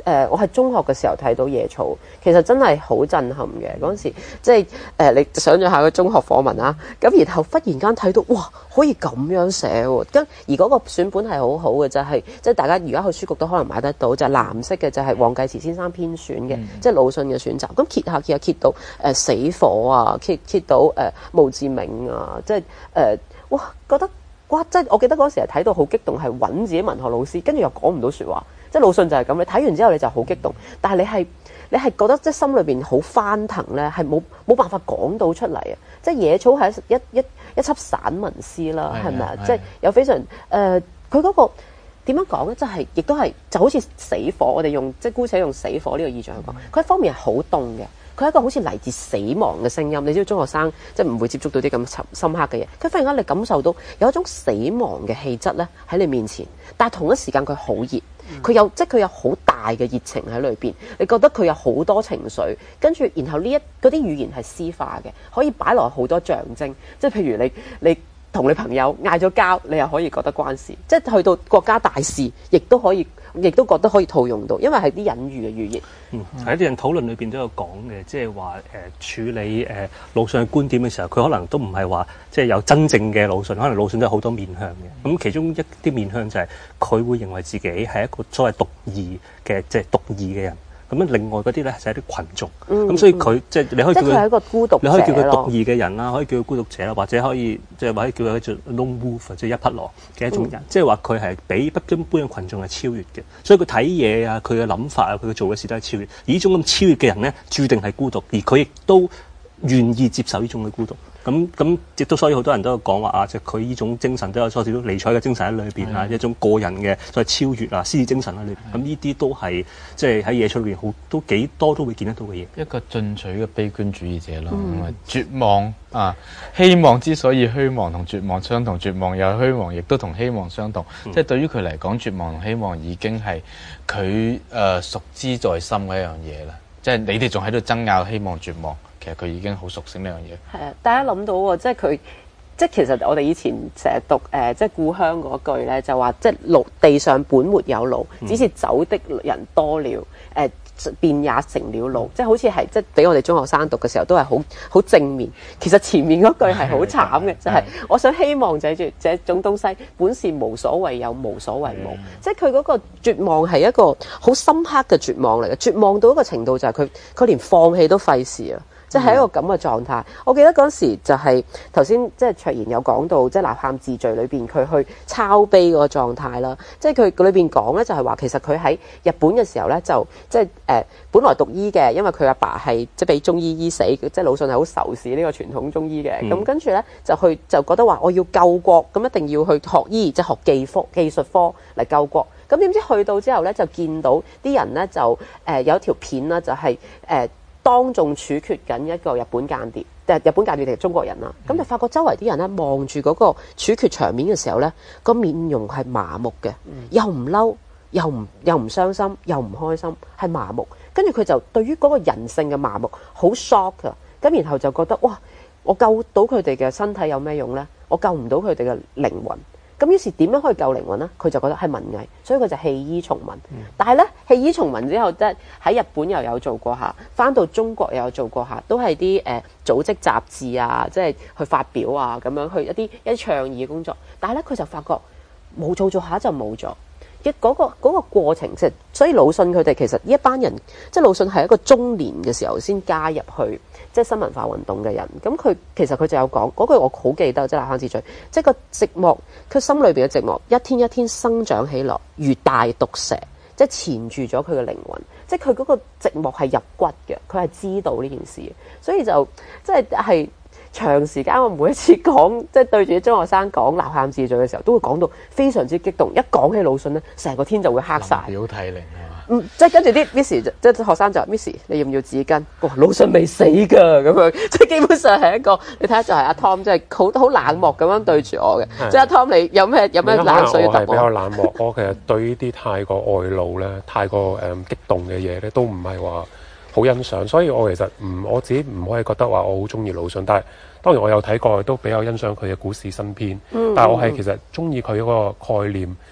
呃、我係中學嘅時候睇到野草，其實真係好震撼嘅嗰陣時，即係誒你想象下個中學課文啊，咁然後忽然間睇到哇可以咁樣寫喎，跟而嗰個選本係好好嘅，就係即係大家而家去書局都可能買得到，就係、是、藍色嘅就係黃繼慈先生編選嘅，即係魯迅嘅選集。咁揭下揭下揭到誒、呃、死火啊，揭揭到誒、呃、墓誌銘啊，即係誒、呃、哇覺得哇即係我記得嗰時係睇到好激動，係揾自己文學老師，跟住又講唔到説話。即係魯迅就係咁，你睇完之後你就好激動，但係你係你係覺得即係心裏邊好翻騰咧，係冇冇辦法講到出嚟啊！即係野草係一一一一輯散文詩啦，係咪啊？即係有非常誒，佢嗰個點樣講咧？即係亦都係就好似死火，我哋用即係姑且用死火呢個意象去講，佢一方面係好凍嘅。佢係一個好似嚟自死亡嘅聲音，你知道中學生即係唔會接觸到啲咁深刻嘅嘢。佢忽然間你感受到有一種死亡嘅氣質咧喺你面前，但係同一時間佢好熱，佢有即係佢有好大嘅熱情喺裏邊。你覺得佢有好多情緒，跟住然後呢一嗰啲語言係詩化嘅，可以擺落好多象徵。即係譬如你你同你朋友嗌咗交，你又可以覺得關事。即係去到國家大事，亦都可以。亦都覺得可以套用到，因為係啲隱喻嘅語言。 嗯，喺啲人討論裏邊都有講嘅，即係話誒處理誒魯迅嘅觀點嘅時候，佢可能都唔係話即係有真正嘅魯迅，可能魯迅都有好多面向嘅。咁其中一啲面向就係佢會認為自己係一個所謂獨異嘅，即係獨異嘅人。咁樣另外嗰啲咧就係啲群眾，咁、嗯、所以佢即係你可以叫佢係一個孤獨者，你可以叫佢獨異嘅人啦，可以叫佢孤獨者啦，或者可以即係或者叫佢做 lone wolf，即係一匹狼嘅一種人，即係話佢係比一般嘅群眾係超越嘅，所以佢睇嘢啊，佢嘅諗法啊，佢嘅做嘅事都係超越。而呢種咁超越嘅人咧，注定係孤獨，而佢亦都願意接受呢種嘅孤獨。咁咁亦都所以好多人都有講話啊，即係佢呢種精神都有多少少尼采嘅精神喺裏邊啊，一種個人嘅所謂超越啊，獅子精神喺裏邊。咁呢啲都係即係喺野草裏邊好都幾多都會見得到嘅嘢。 一個進取嘅悲觀主義者咯，咁、嗯、啊絕望啊，希望之所以虛妄同絕望相同，絕望又虛妄，亦都同希望相同。嗯、即係對於佢嚟講，絕望同希望已經係佢誒熟知在心嘅一樣嘢啦。即係你哋仲喺度爭拗希望絕望。其實佢已經好熟悉呢樣嘢。係啊，大家諗到喎，即係佢，即係其實我哋以前成日讀誒、呃，即係故鄉嗰句咧，就話即係路地上本沒有路，只是走的人多了，誒、呃、便也成了路。嗯、即係好似係即係俾我哋中學生讀嘅時候，都係好好正面。其實前面嗰句係好慘嘅，就係、是、我想希望就係住這種東西，本是無所謂有，無所謂無。嗯、即係佢嗰個絕望係一個好深刻嘅絕望嚟嘅，絕望到一個程度就係佢佢連放棄都費事啊！即係一個咁嘅狀態。我記得嗰時就係頭先即係卓然有講到，即係《吶喊自序》裏邊佢去抄碑嗰個狀態啦。即係佢裏邊講咧，就係話其實佢喺日本嘅時候咧，就即係誒本來讀醫嘅，因為佢阿爸係即係俾中醫醫死，即係魯迅係好仇視呢個傳統中醫嘅。咁、嗯、跟住咧就去就覺得話我要救國，咁一定要去學醫，即係學技科技術科嚟救國。咁點知去到之後咧，就見到啲人咧就誒、呃、有一條片啦，就係、是、誒。呃當眾處決緊一個日本間諜，定係日本間諜定係中國人啦？咁、嗯、就發覺周圍啲人咧望住嗰個處決場面嘅時候咧，個面容係麻木嘅，嗯、又唔嬲，又唔又唔傷心，又唔開心，係麻木。跟住佢就對於嗰個人性嘅麻木好 shock 㗎，咁然後就覺得哇，我救到佢哋嘅身體有咩用咧？我救唔到佢哋嘅靈魂。咁於是點樣可以救靈魂呢？佢就覺得係文藝，所以佢就棄醫從文。嗯、但係咧棄醫從文之後，即係喺日本又有做過下，翻到中國又有做過下，都係啲誒組織雜誌啊，即係去發表啊，咁樣去一啲一啲倡議嘅工作。但係咧佢就發覺冇做做下就冇咗。嘅嗰個嗰個過程，即係所以魯迅佢哋其實呢一班人，即係魯迅係一個中年嘅時候先加入去即係新文化運動嘅人。咁佢其實佢就有講嗰句，我好記得，即係吶喊自序，即係個寂寞，佢心裏邊嘅寂寞，一天一天生長起來，如大毒蛇，即係纏住咗佢嘅靈魂。即係佢嗰個寂寞係入骨嘅，佢係知道呢件事，所以就即係係。長時間我每一次講，即係對住啲中學生講吶喊自序嘅時候，都會講到非常之激動。一講起魯迅咧，成個天就會黑晒。 表涕零係嘛？ 嗯，即係跟住啲 Miss 即係學生就 Miss， 你要唔要紙巾？哇，魯迅未死㗎咁樣，即係基本上係一個你睇下就係阿 Tom，即係好好冷漠咁樣對住我嘅。即係阿 Tom，你有咩有咩冷水要揼我？我係比較冷漠，我其實對呢啲太過外露咧、太過誒、嗯、激動嘅嘢咧，都唔係話好欣賞，所以我其實唔我自己唔可以覺得話我好中意魯迅，但係當然我有睇過，都比較欣賞佢嘅古事新編。嗯、但係我係其實中意佢嗰個概念，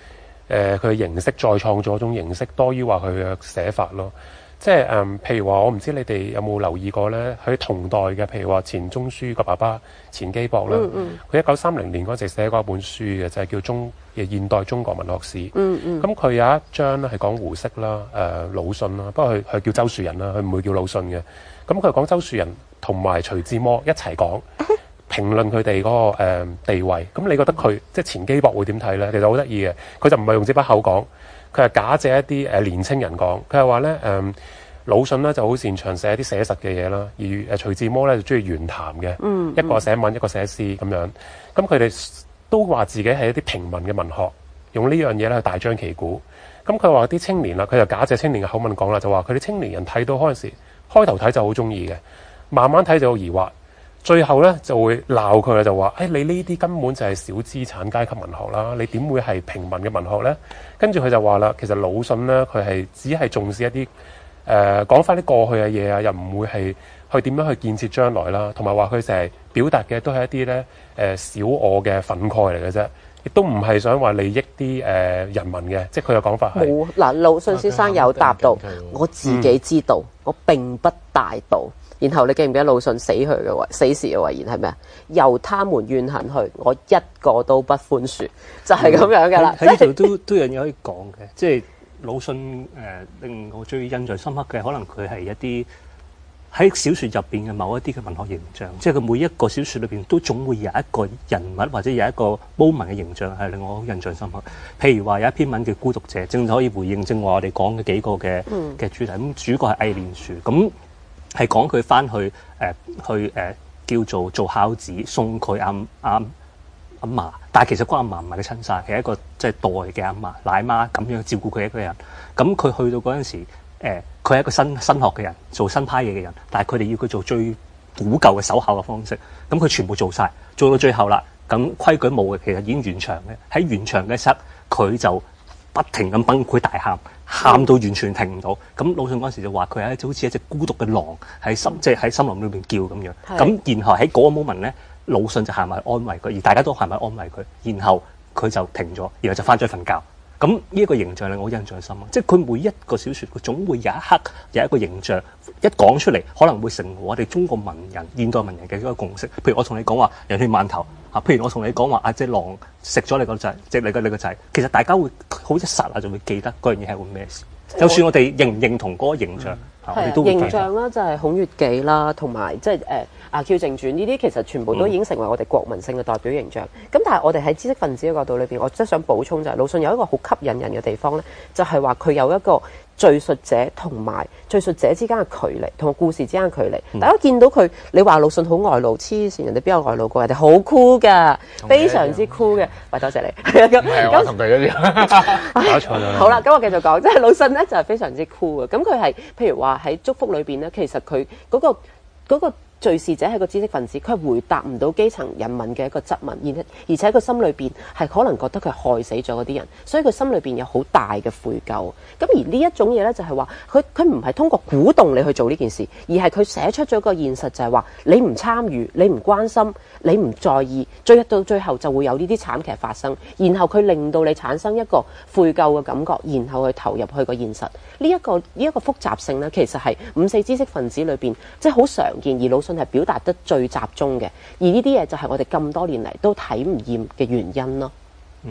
誒佢嘅形式再創造一種形式，多於話佢嘅寫法咯。即係誒、嗯，譬如話，我唔知你哋有冇留意過咧？喺同代嘅，譬如話錢鍾書個爸爸錢基博啦，佢一九三零年嗰陣寫過一本書嘅，就係、是、叫中嘅現代中國文學史。嗯嗯。咁佢有一章咧係講胡適啦、誒、呃、魯迅啦，不過佢佢叫周樹人啦，佢唔會叫魯迅嘅。咁佢講周樹人同埋徐志摩一齊講評論佢哋嗰個、呃、地位。咁你覺得佢即係錢基博會點睇咧？其實好得意嘅，佢就唔係用這把口講。佢係假借一啲誒年青人講，佢係話咧誒魯迅咧就好擅長寫一啲寫實嘅嘢啦，而誒徐志摩咧就中意玄談嘅，嗯嗯、一個寫文一個寫詩咁樣。咁佢哋都話自己係一啲平民嘅文學，用呢樣嘢咧去大張旗鼓。咁佢話啲青年啦，佢就假借青年嘅口吻講啦，就話佢哋青年人睇到嗰陣時，開頭睇就好中意嘅，慢慢睇就好疑惑。最後咧就會鬧佢啦，就話：誒、哎、你呢啲根本就係小資產階級文學啦，你點會係平民嘅文學咧？跟住佢就話啦，其實魯迅咧佢係只係重視一啲誒講翻啲過去嘅嘢啊，又唔會係去點樣去建設將來啦，同埋話佢成日表達嘅都係一啲咧誒小我嘅憤慨嚟嘅啫，亦都唔係想話利益啲誒、呃、人民嘅，即係佢嘅講法係冇嗱。魯迅先生有答到，我自己知道，嗯、我並不大道。然後你記唔記得魯迅死去嘅遺死時嘅遺言係咩啊？由他們怨恨去，我一個都不寬恕，就係、是、咁樣㗎啦。 喺呢度都都有嘢可以講嘅，即係魯迅誒、呃、令我最印象深刻嘅，可能佢係一啲喺小説入邊嘅某一啲嘅文學形象，即係佢每一個小説裏邊都總會有一個人物或者有一個 moment 嘅形象係令我好印象深刻。譬如話有一篇文叫《孤獨者》，正可以回應正話我哋講嘅幾個嘅嘅主題。咁主角係魏連樹咁。係講佢翻去誒、呃、去誒、呃、叫做做孝子送佢阿阿阿嫲，但係其實嗰阿嫲唔係佢親生，係一個即係代嘅阿嫲奶媽咁樣照顧佢一個人。咁佢去到嗰陣時，誒佢係一個新新學嘅人，做新派嘢嘅人，但係佢哋要佢做最古舊嘅守孝嘅方式。咁佢全部做晒，做到最後啦，咁規矩冇嘅，其實已經完場嘅。喺完場嘅時候，佢就不停咁崩潰大喊。喊到完全停唔到，咁魯迅嗰陣時就話佢係一好似一隻孤獨嘅狼喺森，即係喺森林裏邊叫咁樣。咁然後喺嗰個 moment 咧，魯迅就行埋安慰佢，而大家都行埋安慰佢，然後佢就停咗，然後就翻咗去瞓覺。咁呢一個形象令我印象深啊！即係佢每一個小説，佢總會有一刻有一個形象一講出嚟，可能會成為我哋中國文人、現代文人嘅一個共識。譬如我同你講話人血饅頭啊，譬如我同你講話啊隻狼食咗你個仔，即係你個你個仔，其實大家會好一剎那就會記得嗰樣嘢係會咩事。就算我哋認唔認同嗰個形象，嗯、我哋都會記得。形象啦，就係《孔乙己》啦，同埋即係誒《阿 Q 正傳》呢啲，其實全部都已經成為我哋國民性嘅代表形象。咁、嗯、但係我哋喺知識分子嘅角度裏邊，我真係想補充就係魯迅有一個好吸引人嘅地方咧，就係話佢有一個敘述者同埋敘述者之間嘅距離，同個故事之間嘅距離。嗯、大家見到佢，你話魯迅好外露，黐線，人哋邊有外露過？人哋好酷㗎，非常之酷嘅。喂，多謝你。咁咁同佢嗰啲搞錯咗。 好啦，咁我繼續講，即係魯迅咧就係非常之酷嘅。咁佢係譬如話喺《祝福》裏邊咧，其實佢嗰個嗰個。敘事者係個知識分子，佢係回答唔到基層人民嘅一個質問，而而且佢心裏邊係可能覺得佢害死咗嗰啲人，所以佢心裏邊有好大嘅悔疚。咁而呢一種嘢呢，就係話佢佢唔係通過鼓動你去做呢件事，而係佢寫出咗個現實，就係話你唔參與、你唔關心、你唔在意，最到最後就會有呢啲慘劇發生，然後佢令到你產生一個悔疚嘅感覺，然後去投入去個現實。呢一個呢一個複雜性呢，其實係五四知識分子裏邊即係好常見，而魯迅係表達得最集中嘅，而呢啲嘢就係我哋咁多年嚟都睇唔厭嘅原因咯。嗯。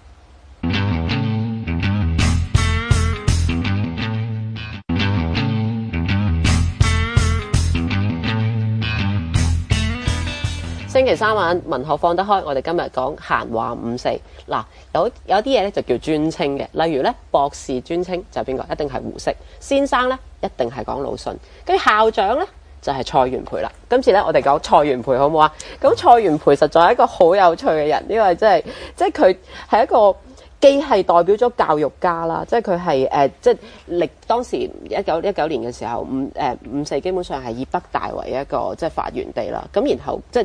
星期三晚文學放得開，我哋今日講閒話五四。嗱，有有啲嘢咧就叫專稱嘅，例如咧博士專稱就係邊個？一定係胡適。先生咧一定係講魯迅。跟住校長咧就係蔡元培啦。今次咧我哋講蔡元培好唔好啊？咁蔡元培實在係一個好有趣嘅人，因為真係即係佢係一個既係代表咗教育家啦，即係佢係誒即係歷當時一九一九年嘅時候，五誒五四基本上係以北大為一個即係發源地啦。咁然後即係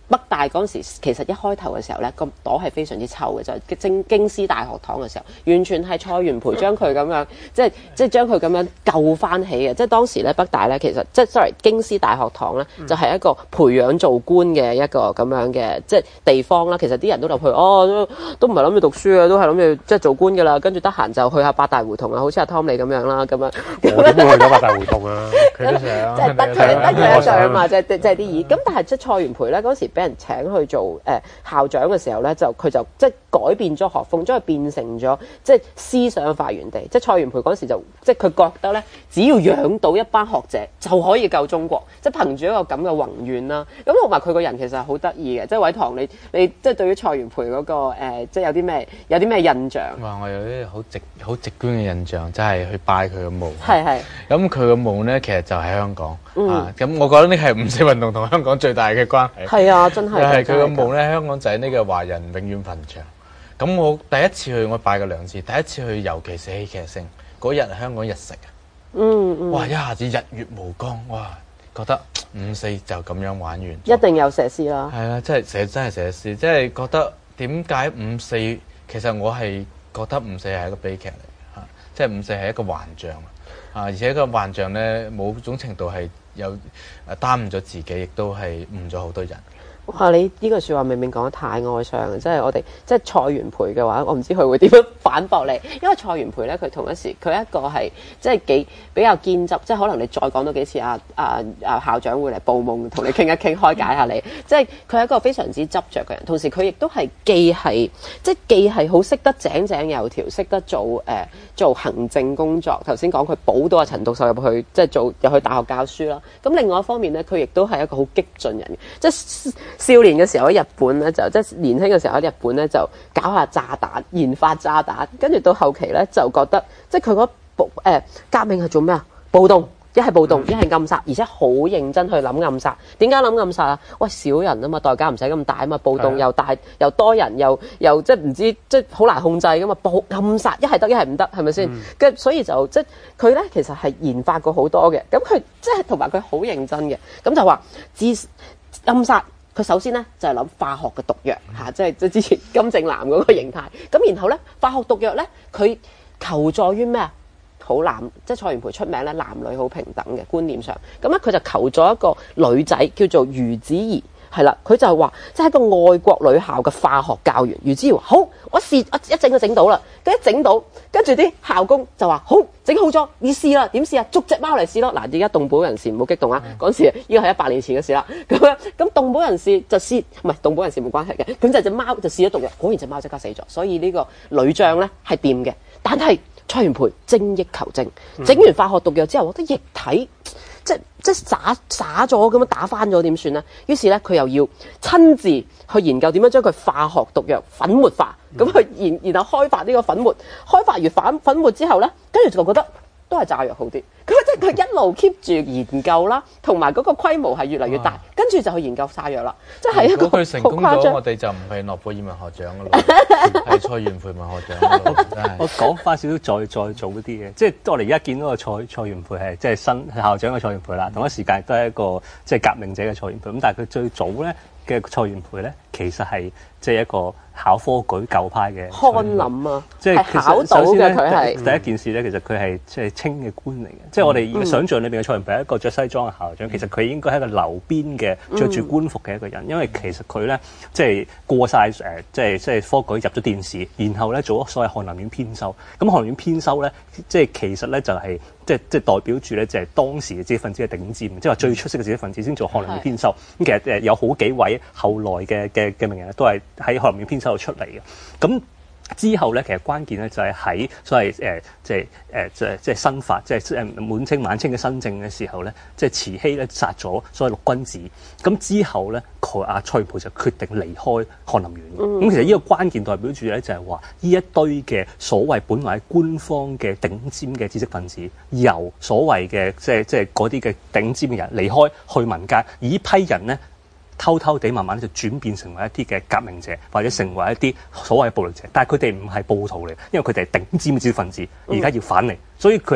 北大嗰陣時，其實一開頭嘅時候咧，個朵係非常之臭嘅，就係京京師大學堂嘅時候，完全係蔡元培將佢咁樣，即係即係將佢咁樣救翻起嘅。即係當時咧，北大咧其實即係 sorry 京師大學堂咧，就係、是、一個培養做官嘅一個咁樣嘅即係地方啦。其實啲人都入去，哦都都唔係諗住讀書嘅，都係諗住即係做官㗎啦。跟住得閒就去下八大胡同啊，好似阿 Tom 你咁樣啦，咁樣。 我都冇去過八大胡同啊，佢都想， 即係得佢得佢一上啊嘛，即係即係啲意。咁但係即係蔡元培咧嗰時俾人請去做誒、呃、校長嘅時候咧，就佢就即係改變咗學風，將佢變成咗即係思想發源地。即係蔡元培嗰時就即係佢覺得咧，只要養到一班學者就可以救中國，即係憑住一個咁嘅宏願啦。咁同埋佢個人其實係好得意嘅，即係偉棠你你即係對於蔡元培嗰、那個、呃、即係有啲咩有啲咩印象？ 哇！我有啲好直好直觀嘅印象，就係、是、去拜佢嘅墓。 係係。 咁佢嘅墓咧，其實就喺香港。 嗯、 啊，咁我覺得呢係五四運動同香港最大嘅關係。 係啊，真係。 係佢嘅墓咧，香港就係呢個華人永遠墳場。咁我第一次去，我拜過兩次。第一次去，尤其是戲劇性嗰日，香港日食啊。 嗯嗯。 哇！一下子日月無光，哇！覺得五四就咁樣玩完。 一定有寫詩啦。係啊，真係寫真係寫詩，即係覺得點解五四？其實我係覺得五四係一個悲劇嚟嘅嚇，即係五四係一個幻象啊！而且個幻象咧，某種程度係有誒耽誤咗自己，亦都係誤咗好多人。 哇！你呢句説話明明講得太哀傷啦，即係我哋即係蔡元培嘅話，我唔知佢會點樣反駁你，因為蔡元培咧，佢同一時佢一個係即係幾比較堅執，即係可能你再講多幾次啊啊啊校長會嚟報夢同你傾一傾，開解下你，即係佢係一個非常之執着嘅人，同時佢亦都係既係即係既係好識得井井有條，識得做誒、呃、做行政工作。頭先講佢保到阿陳獨秀入去，即係做入去大學教書啦。咁另外一方面咧，佢亦都係一個好激進人嘅，即係。少年嘅時候喺日本咧，就即係年輕嘅時候喺日本咧，就搞下炸彈，研發炸彈，跟住到後期咧就覺得，即係佢嗰暴誒革命係做咩啊？暴動，一係暴動，一係暗殺，而且好認真去諗暗殺。點解諗暗殺啊？喂，少人啊嘛，代價唔使咁大啊嘛，暴動又大又多人，又又即係唔知即係好難控制噶嘛，暴暗殺一係得，一係唔得，係咪先？跟、嗯、所以就即係佢咧，其實係研發過好多嘅。咁佢即係同埋佢好認真嘅，咁就話自暗殺。佢首先咧就係、是、諗化學嘅毒藥嚇，即係即係之前金正男嗰個形態。咁然後咧化學毒藥咧，佢求助於咩啊？好男，即係蔡元培出名咧，男女好平等嘅觀念上。咁咧佢就求助一個女仔叫做余子怡，係啦，佢就係話即係一個外國女校嘅化學教員。余子怡話好，我試一一整就整到啦，跟一整到，跟住啲校工就話好，整好咗，要試啦，點試啊？捉隻貓嚟試咯。嗱，而家動保人士唔好激動啊，嗰陣時呢個係一百年前嘅事啦。咁樣咁動保人士就試，唔係動保人士冇關係嘅，咁就隻貓就試咗毒藥，果然隻貓即刻死咗。所以呢個女將咧係掂嘅，但係蔡元培精益求精，整完化學毒藥之後，我覺得液體即係即係灑灑咗咁樣打翻咗點算咧？於是咧佢又要親自去研究點樣將佢化學毒藥粉末化，咁去然然後開發呢個粉末，開發完反粉末之後咧，跟住就覺得都係炸藥好啲。咁即係佢一路 keep 住研究啦，同埋嗰個規模係越嚟越大，跟住就去研究炸藥啦。即係一個好誇張。如果佢成功咗， 我哋就唔係諾貝爾文學獎噶啦，係蔡元培文學獎㗎啦。 我講翻少少再再早啲嘅，即係我哋而家見到個蔡蔡元培係即係新校長嘅蔡元培啦，同一時間都係一個即係革命者嘅蔡元培。咁但係佢最早咧嘅蔡元培咧，其實係即係一個考科舉舊派嘅翰林啊， 即係考到嘅佢係第一件事咧，其實佢係即係清嘅官嚟嘅，即係我哋想象裏邊嘅蔡元培係一個着西裝嘅校長，其實佢應該係一個留邊嘅着住官服嘅一個人，因為其實佢咧即係過晒誒，即係即係科舉入咗殿試，然後咧做咗所謂翰林院編修。咁翰林院編修咧，即係其實咧就係即係即係代表住咧就係當時嘅知識分子嘅頂尖，即係話最出色嘅知識分子先做翰林院編修。咁其實誒有好幾位後來嘅嘅嘅名人都係喺翰林院編修度出嚟嘅。咁之後咧，其實關鍵咧就係喺所謂誒，即係誒，即係即係新法，即係誒滿清晚清嘅新政嘅時候咧，即係慈禧咧殺咗所謂六君子。咁之後咧，佢阿蔡元培就決定離開翰林院。咁、嗯、其實呢個關鍵代表住咧，就係話呢一堆嘅所謂本來官方嘅頂尖嘅知識分子，由所謂嘅即係即係嗰啲嘅頂尖嘅人離開去民間，而呢批人咧，偷偷地慢慢就轉變成為一啲嘅革命者，或者成為一啲所謂嘅暴力者，但係佢哋唔係暴徒嚟，因為佢哋係頂尖嘅知識分子，而家要反嚟，所以佢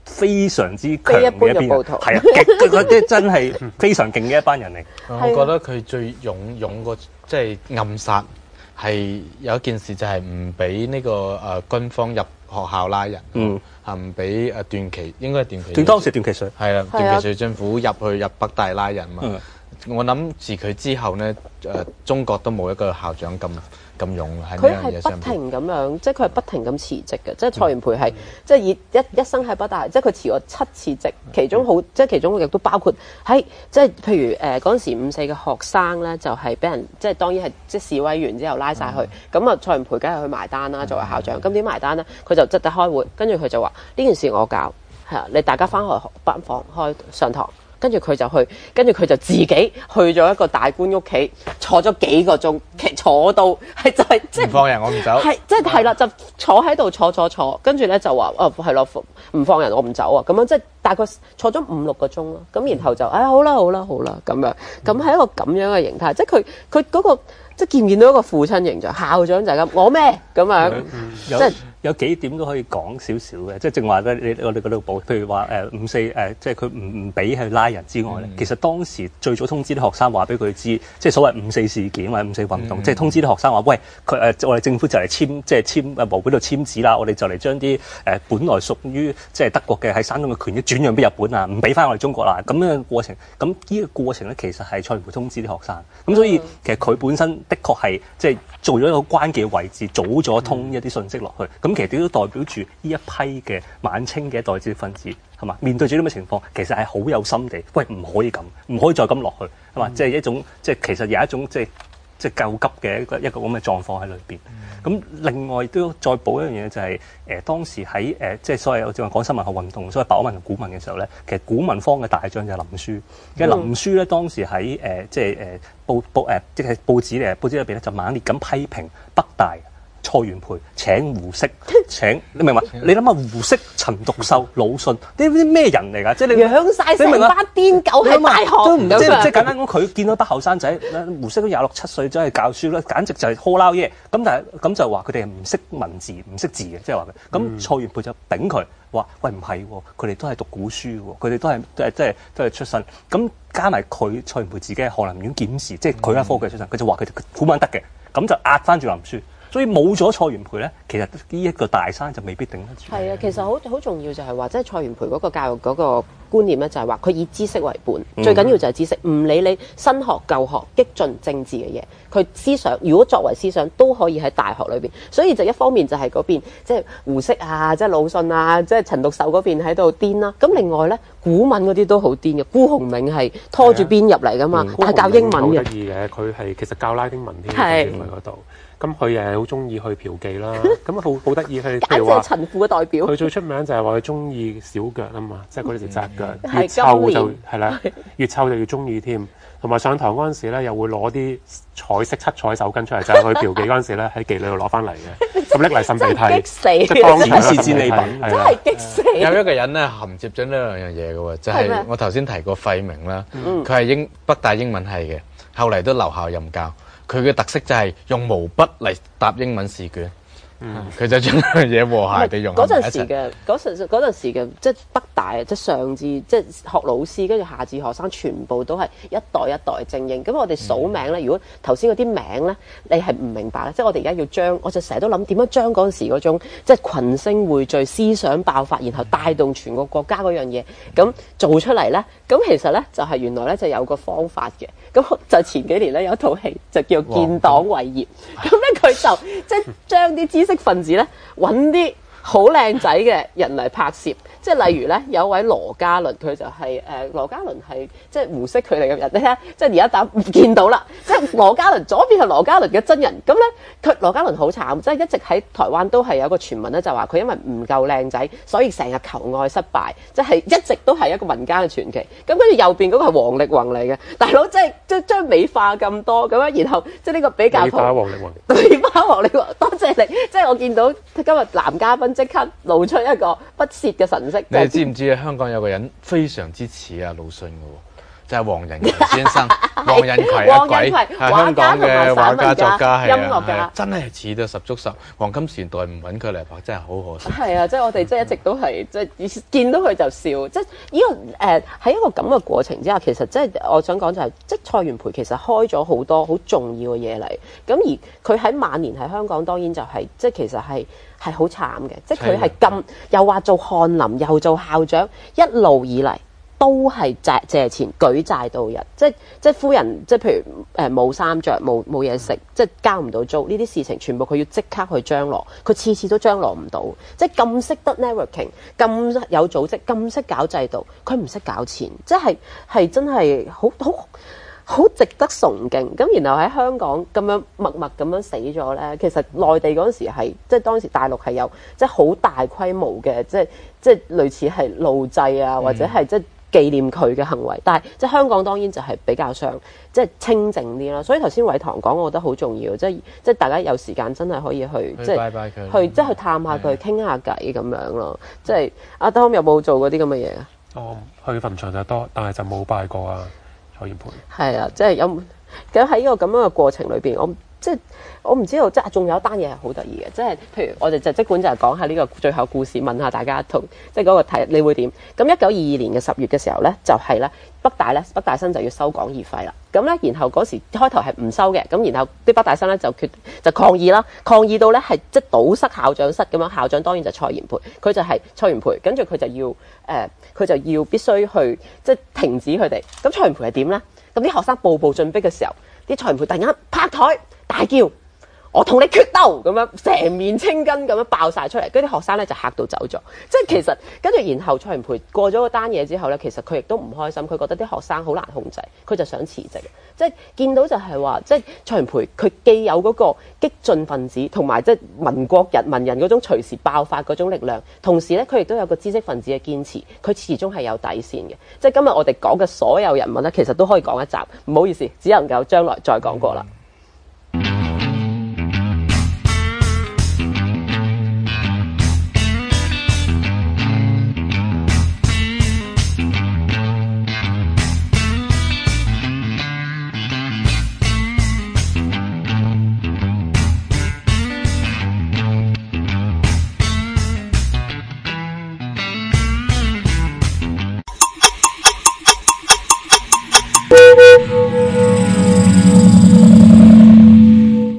非常之強嘅一邊人，係啊，極嗰啲真係非常勁嘅一班人嚟。 我覺得佢最勇勇個即係暗殺係有一件事就係唔俾呢個誒、呃、軍方入學校拉人，嗯，係唔俾誒段祺應該係段祺， 段當時段祺瑞係啦，段祺瑞政府入去入北大拉人嘛。 嗯、 我諗自佢之後咧，誒、呃、中國都冇一個校長咁。咁勇喺呢佢樣嘢上邊， 係不停咁樣，即係佢係不停咁辭職嘅，即係蔡元培係、嗯、即係以一一生喺北大，即係佢辭咗七次職，其中好即係其中亦都包括喺即係譬如誒嗰陣時五四嘅學生咧，就係、是、俾人即係當然係即係示威完之後拉晒去，咁啊、嗯、蔡元培梗係去埋單啦，作為校長，咁點、嗯、埋單咧？佢就即刻開會，跟住佢就話呢件事我搞，係啊，你大家翻學班房開上堂。跟住佢就去，跟住佢就自己去咗一個大官屋企坐咗幾個鐘，其坐到係就係即係唔放人我唔走， 係即係係啦，就坐喺度坐坐坐，跟住咧就話哦係咯，唔放人我唔走啊，咁樣即係大概坐咗五六個鐘咯，咁然後就哎好啦好啦好啦咁樣，咁係一個咁樣嘅形態，即係佢佢嗰個即係見唔見到一個父親形象，校長就係咁，我咩咁樣，即係。 有幾點都可以講少少嘅，即係正話咧，你我哋嗰度報，譬如話誒五四誒，即係佢唔唔俾去拉人之外咧，嗯、其實當時最早通知啲學生話俾佢知，即係所謂五四事件或者五四運動，嗯、即係通知啲學生話，喂，佢誒、呃、我哋政府就嚟簽，即係簽誒毛嗰度簽字啦，我哋就嚟將啲誒本來屬於即係德國嘅喺山東嘅權益轉讓俾日本啊，唔俾翻我哋中國啦，咁樣嘅過程，咁呢個過程咧其實係蔡元培通知啲學生，咁所以其實佢本身的確係即係做咗一個關鍵嘅位置，早咗通一啲信息落去。咁其實都代表住呢一批嘅晚清嘅代知識分子，係嘛？面對住呢咁嘅情況，其實係好有心地，喂，唔可以咁，唔可以再咁落去，係嘛？即係、嗯、一種，即係其實有一種，即係即係救急嘅一個一個咁嘅狀況喺裏邊。咁、嗯、另外都再補一樣嘢，就係、是、誒、呃、當時喺誒、呃、即係所謂我正話講新文學運動，所謂白話文同古文嘅時候咧，其實古文方嘅大將就係林書。其實林書咧當時喺誒、呃、即係誒報報誒即係報紙咧，報紙入邊咧就猛烈咁批評北大。蔡元培請胡適，請你明嘛？你諗下胡適、陳獨秀、魯迅呢啲咩人嚟㗎？即係你養晒成班癲狗喺大學， 都唔即係即係簡單講，佢見到班後生仔，胡適都廿六七歲，真係教書啦，簡直就係呵撈耶。咁但係咁就話佢哋係唔識文字、唔識字嘅，即係話佢。咁蔡元培就頂佢話：喂，唔係喎，佢哋都係讀古書喎，佢哋都係都係即係都係出身。咁加埋佢蔡元培自己係翰林院檢視，即係佢係科技出身，佢就話佢哋古文得嘅，咁就壓翻住林書。所以冇咗蔡元培咧，其實呢一個大山就未必頂得住。 係啊，其實好好重要就係話，即係蔡元培嗰個教育嗰個觀念咧，就係話佢以知識為本，嗯、最緊要就係知識，唔理你新學舊學、激進政治嘅嘢，佢思想如果作為思想都可以喺大學裏邊。所以就一方面就係嗰邊，即係胡適啊，即係魯迅啊，即係陳獨秀嗰邊喺度癲啦。咁另外咧，古文嗰啲都好癲嘅，辜鴻銘係拖住鞭入嚟噶嘛，但係教英文嘅。 好得意嘅，佢係其實教拉丁文添，喺嗰度。咁佢誒好中意去嫖妓啦，咁好好得意佢，譬如話陳腐嘅代表， 佢最出名就係話佢中意小腳啊嘛，即係嗰啲就紮腳，越臭就係啦，越臭就越中意添。同埋上堂嗰陣時咧，又會攞啲彩色七彩手巾出嚟，就係去嫖妓嗰陣時咧，喺妓女度攞翻嚟嘅，咁拎嚟擤鼻涕， 激死， 即係當展示戰利品， 真係激死。 有一個人咧銜接咗呢兩樣嘢嘅喎，就係我頭先提過費明啦，佢係英北大英文系嘅，後嚟都留校任教。佢嘅特色就係用毛筆嚟答英文試卷，佢、嗯、就將樣嘢和諧地用喺埋一齊。嗰陣時嘅嗰陣嗰陣時嘅即係北大啊，即係上至即係學老師，跟住下至學生，全部都係一代一代精英。咁我哋數名咧，如果頭先嗰啲名咧，你係唔明白咧，即係我哋而家要將，我就成日都諗點樣將嗰陣時嗰種即係群星匯聚、思想爆發，然後帶動全個國家嗰樣嘢，咁做出嚟咧。咁其實咧就係、是、原來咧就有個方法嘅。咁就前幾年咧有一套戲就叫《建黨偉業》，咁咧佢就即係將啲知識分子咧揾啲好靚仔嘅人嚟拍攝。即係例如咧，有一位羅家倫，佢就係、是、誒、呃、羅家倫係即係胡適佢哋嘅人。你睇下，即係而家打唔見到啦。即係羅家倫左邊係羅家倫嘅真人。咁咧，佢羅家倫好慘，即係一直喺台灣都係有一個傳聞咧，就話佢因為唔夠靚仔，所以成日求愛失敗，即係一直都係一個民間嘅傳奇。咁跟住右邊嗰個係王力宏嚟嘅，大佬即係即係將美化咁多咁樣，然後即係呢個比較美化王力宏， 美化王力宏，多謝你。即係我見到今日男嘉賓即刻露出一個不屑嘅神色。 你知唔知啊？香港有個人非常之似啊魯迅嘅喎， 就係黃仁葵先生，黃仁葵阿鬼係香港嘅畫家、作家，係啊，係啊，真係似到十足十。黃金時代唔揾佢嚟拍，真係好可惜。 係啊，即係我哋即係一直都係即係見到佢就笑，即係呢個誒喺一個咁嘅過程之下，其實即係我想講就係，即係蔡元培其實開咗好多好重要嘅嘢嚟。咁而佢喺晚年喺香港，當然就係即係其實係係好慘嘅，即係佢係咁又話做翰林，又做校長，一路以嚟。都係借借錢舉債度日，即係即係夫人，即係譬如誒冇衫着，冇冇嘢食，即係交唔到租呢啲事情，全部佢要即刻去張羅，佢次次都張羅唔到，即係咁識得 networking，咁有組織，咁識搞制度，佢唔識搞錢，即係係真係好好好值得崇敬。咁然後喺香港咁樣默默咁樣死咗咧，其實內地嗰陣時係即係當時大陸係有即係好大規模嘅，即係即係類似係路祭啊，或者係即係。紀念佢嘅行為，但係即係香港當然就係比較上即係清靜啲啦。所以頭先偉棠講，我覺得好重要，即係即係大家有時間真係可以去即係拜拜佢， 去即係去探下佢，傾下偈咁樣咯。即係阿 Tom 有冇做過啲咁嘅嘢啊？ 我去墳場就多，但係就冇拜過啊蔡元培。 係啊，即係有咁喺呢個咁樣嘅過程裏邊，我即係我唔知道，即係仲有一單嘢係好得意嘅，即係譬如我哋就即管就係講下呢個最後故事，問下大家同即係嗰個睇你會點？咁一九二二年嘅十月嘅時候咧，就係、是、咧北大咧北大生就要收講義費啦。咁咧，然後嗰時開頭係唔收嘅，咁然後啲北大生咧就決就抗議啦，抗議到咧係即係堵塞校長室咁樣，校長當然就蔡元培，佢就係蔡元培，跟住佢就要誒，佢、呃、就要必須去即係停止佢哋。咁蔡元培係點咧？咁啲學生步步進逼嘅時候，啲蔡元培突然間拍台大叫：我同你決鬥！咁樣成面青筋咁樣爆晒出嚟，嗰啲學生咧就嚇到走咗。即係其實跟住，然後蔡元培過咗嗰單嘢之後咧，其實佢亦都唔開心，佢覺得啲學生好難控制，佢就想辭職。即係見到就係話，即係蔡元培佢既有嗰個激進分子，同埋即係民國人民人嗰種隨時爆發嗰種力量，同時咧佢亦都有個知識分子嘅堅持，佢始終係有底線嘅。即係今日我哋講嘅所有人物咧，其實都可以講一集。唔好意思，只能夠將來再講過啦。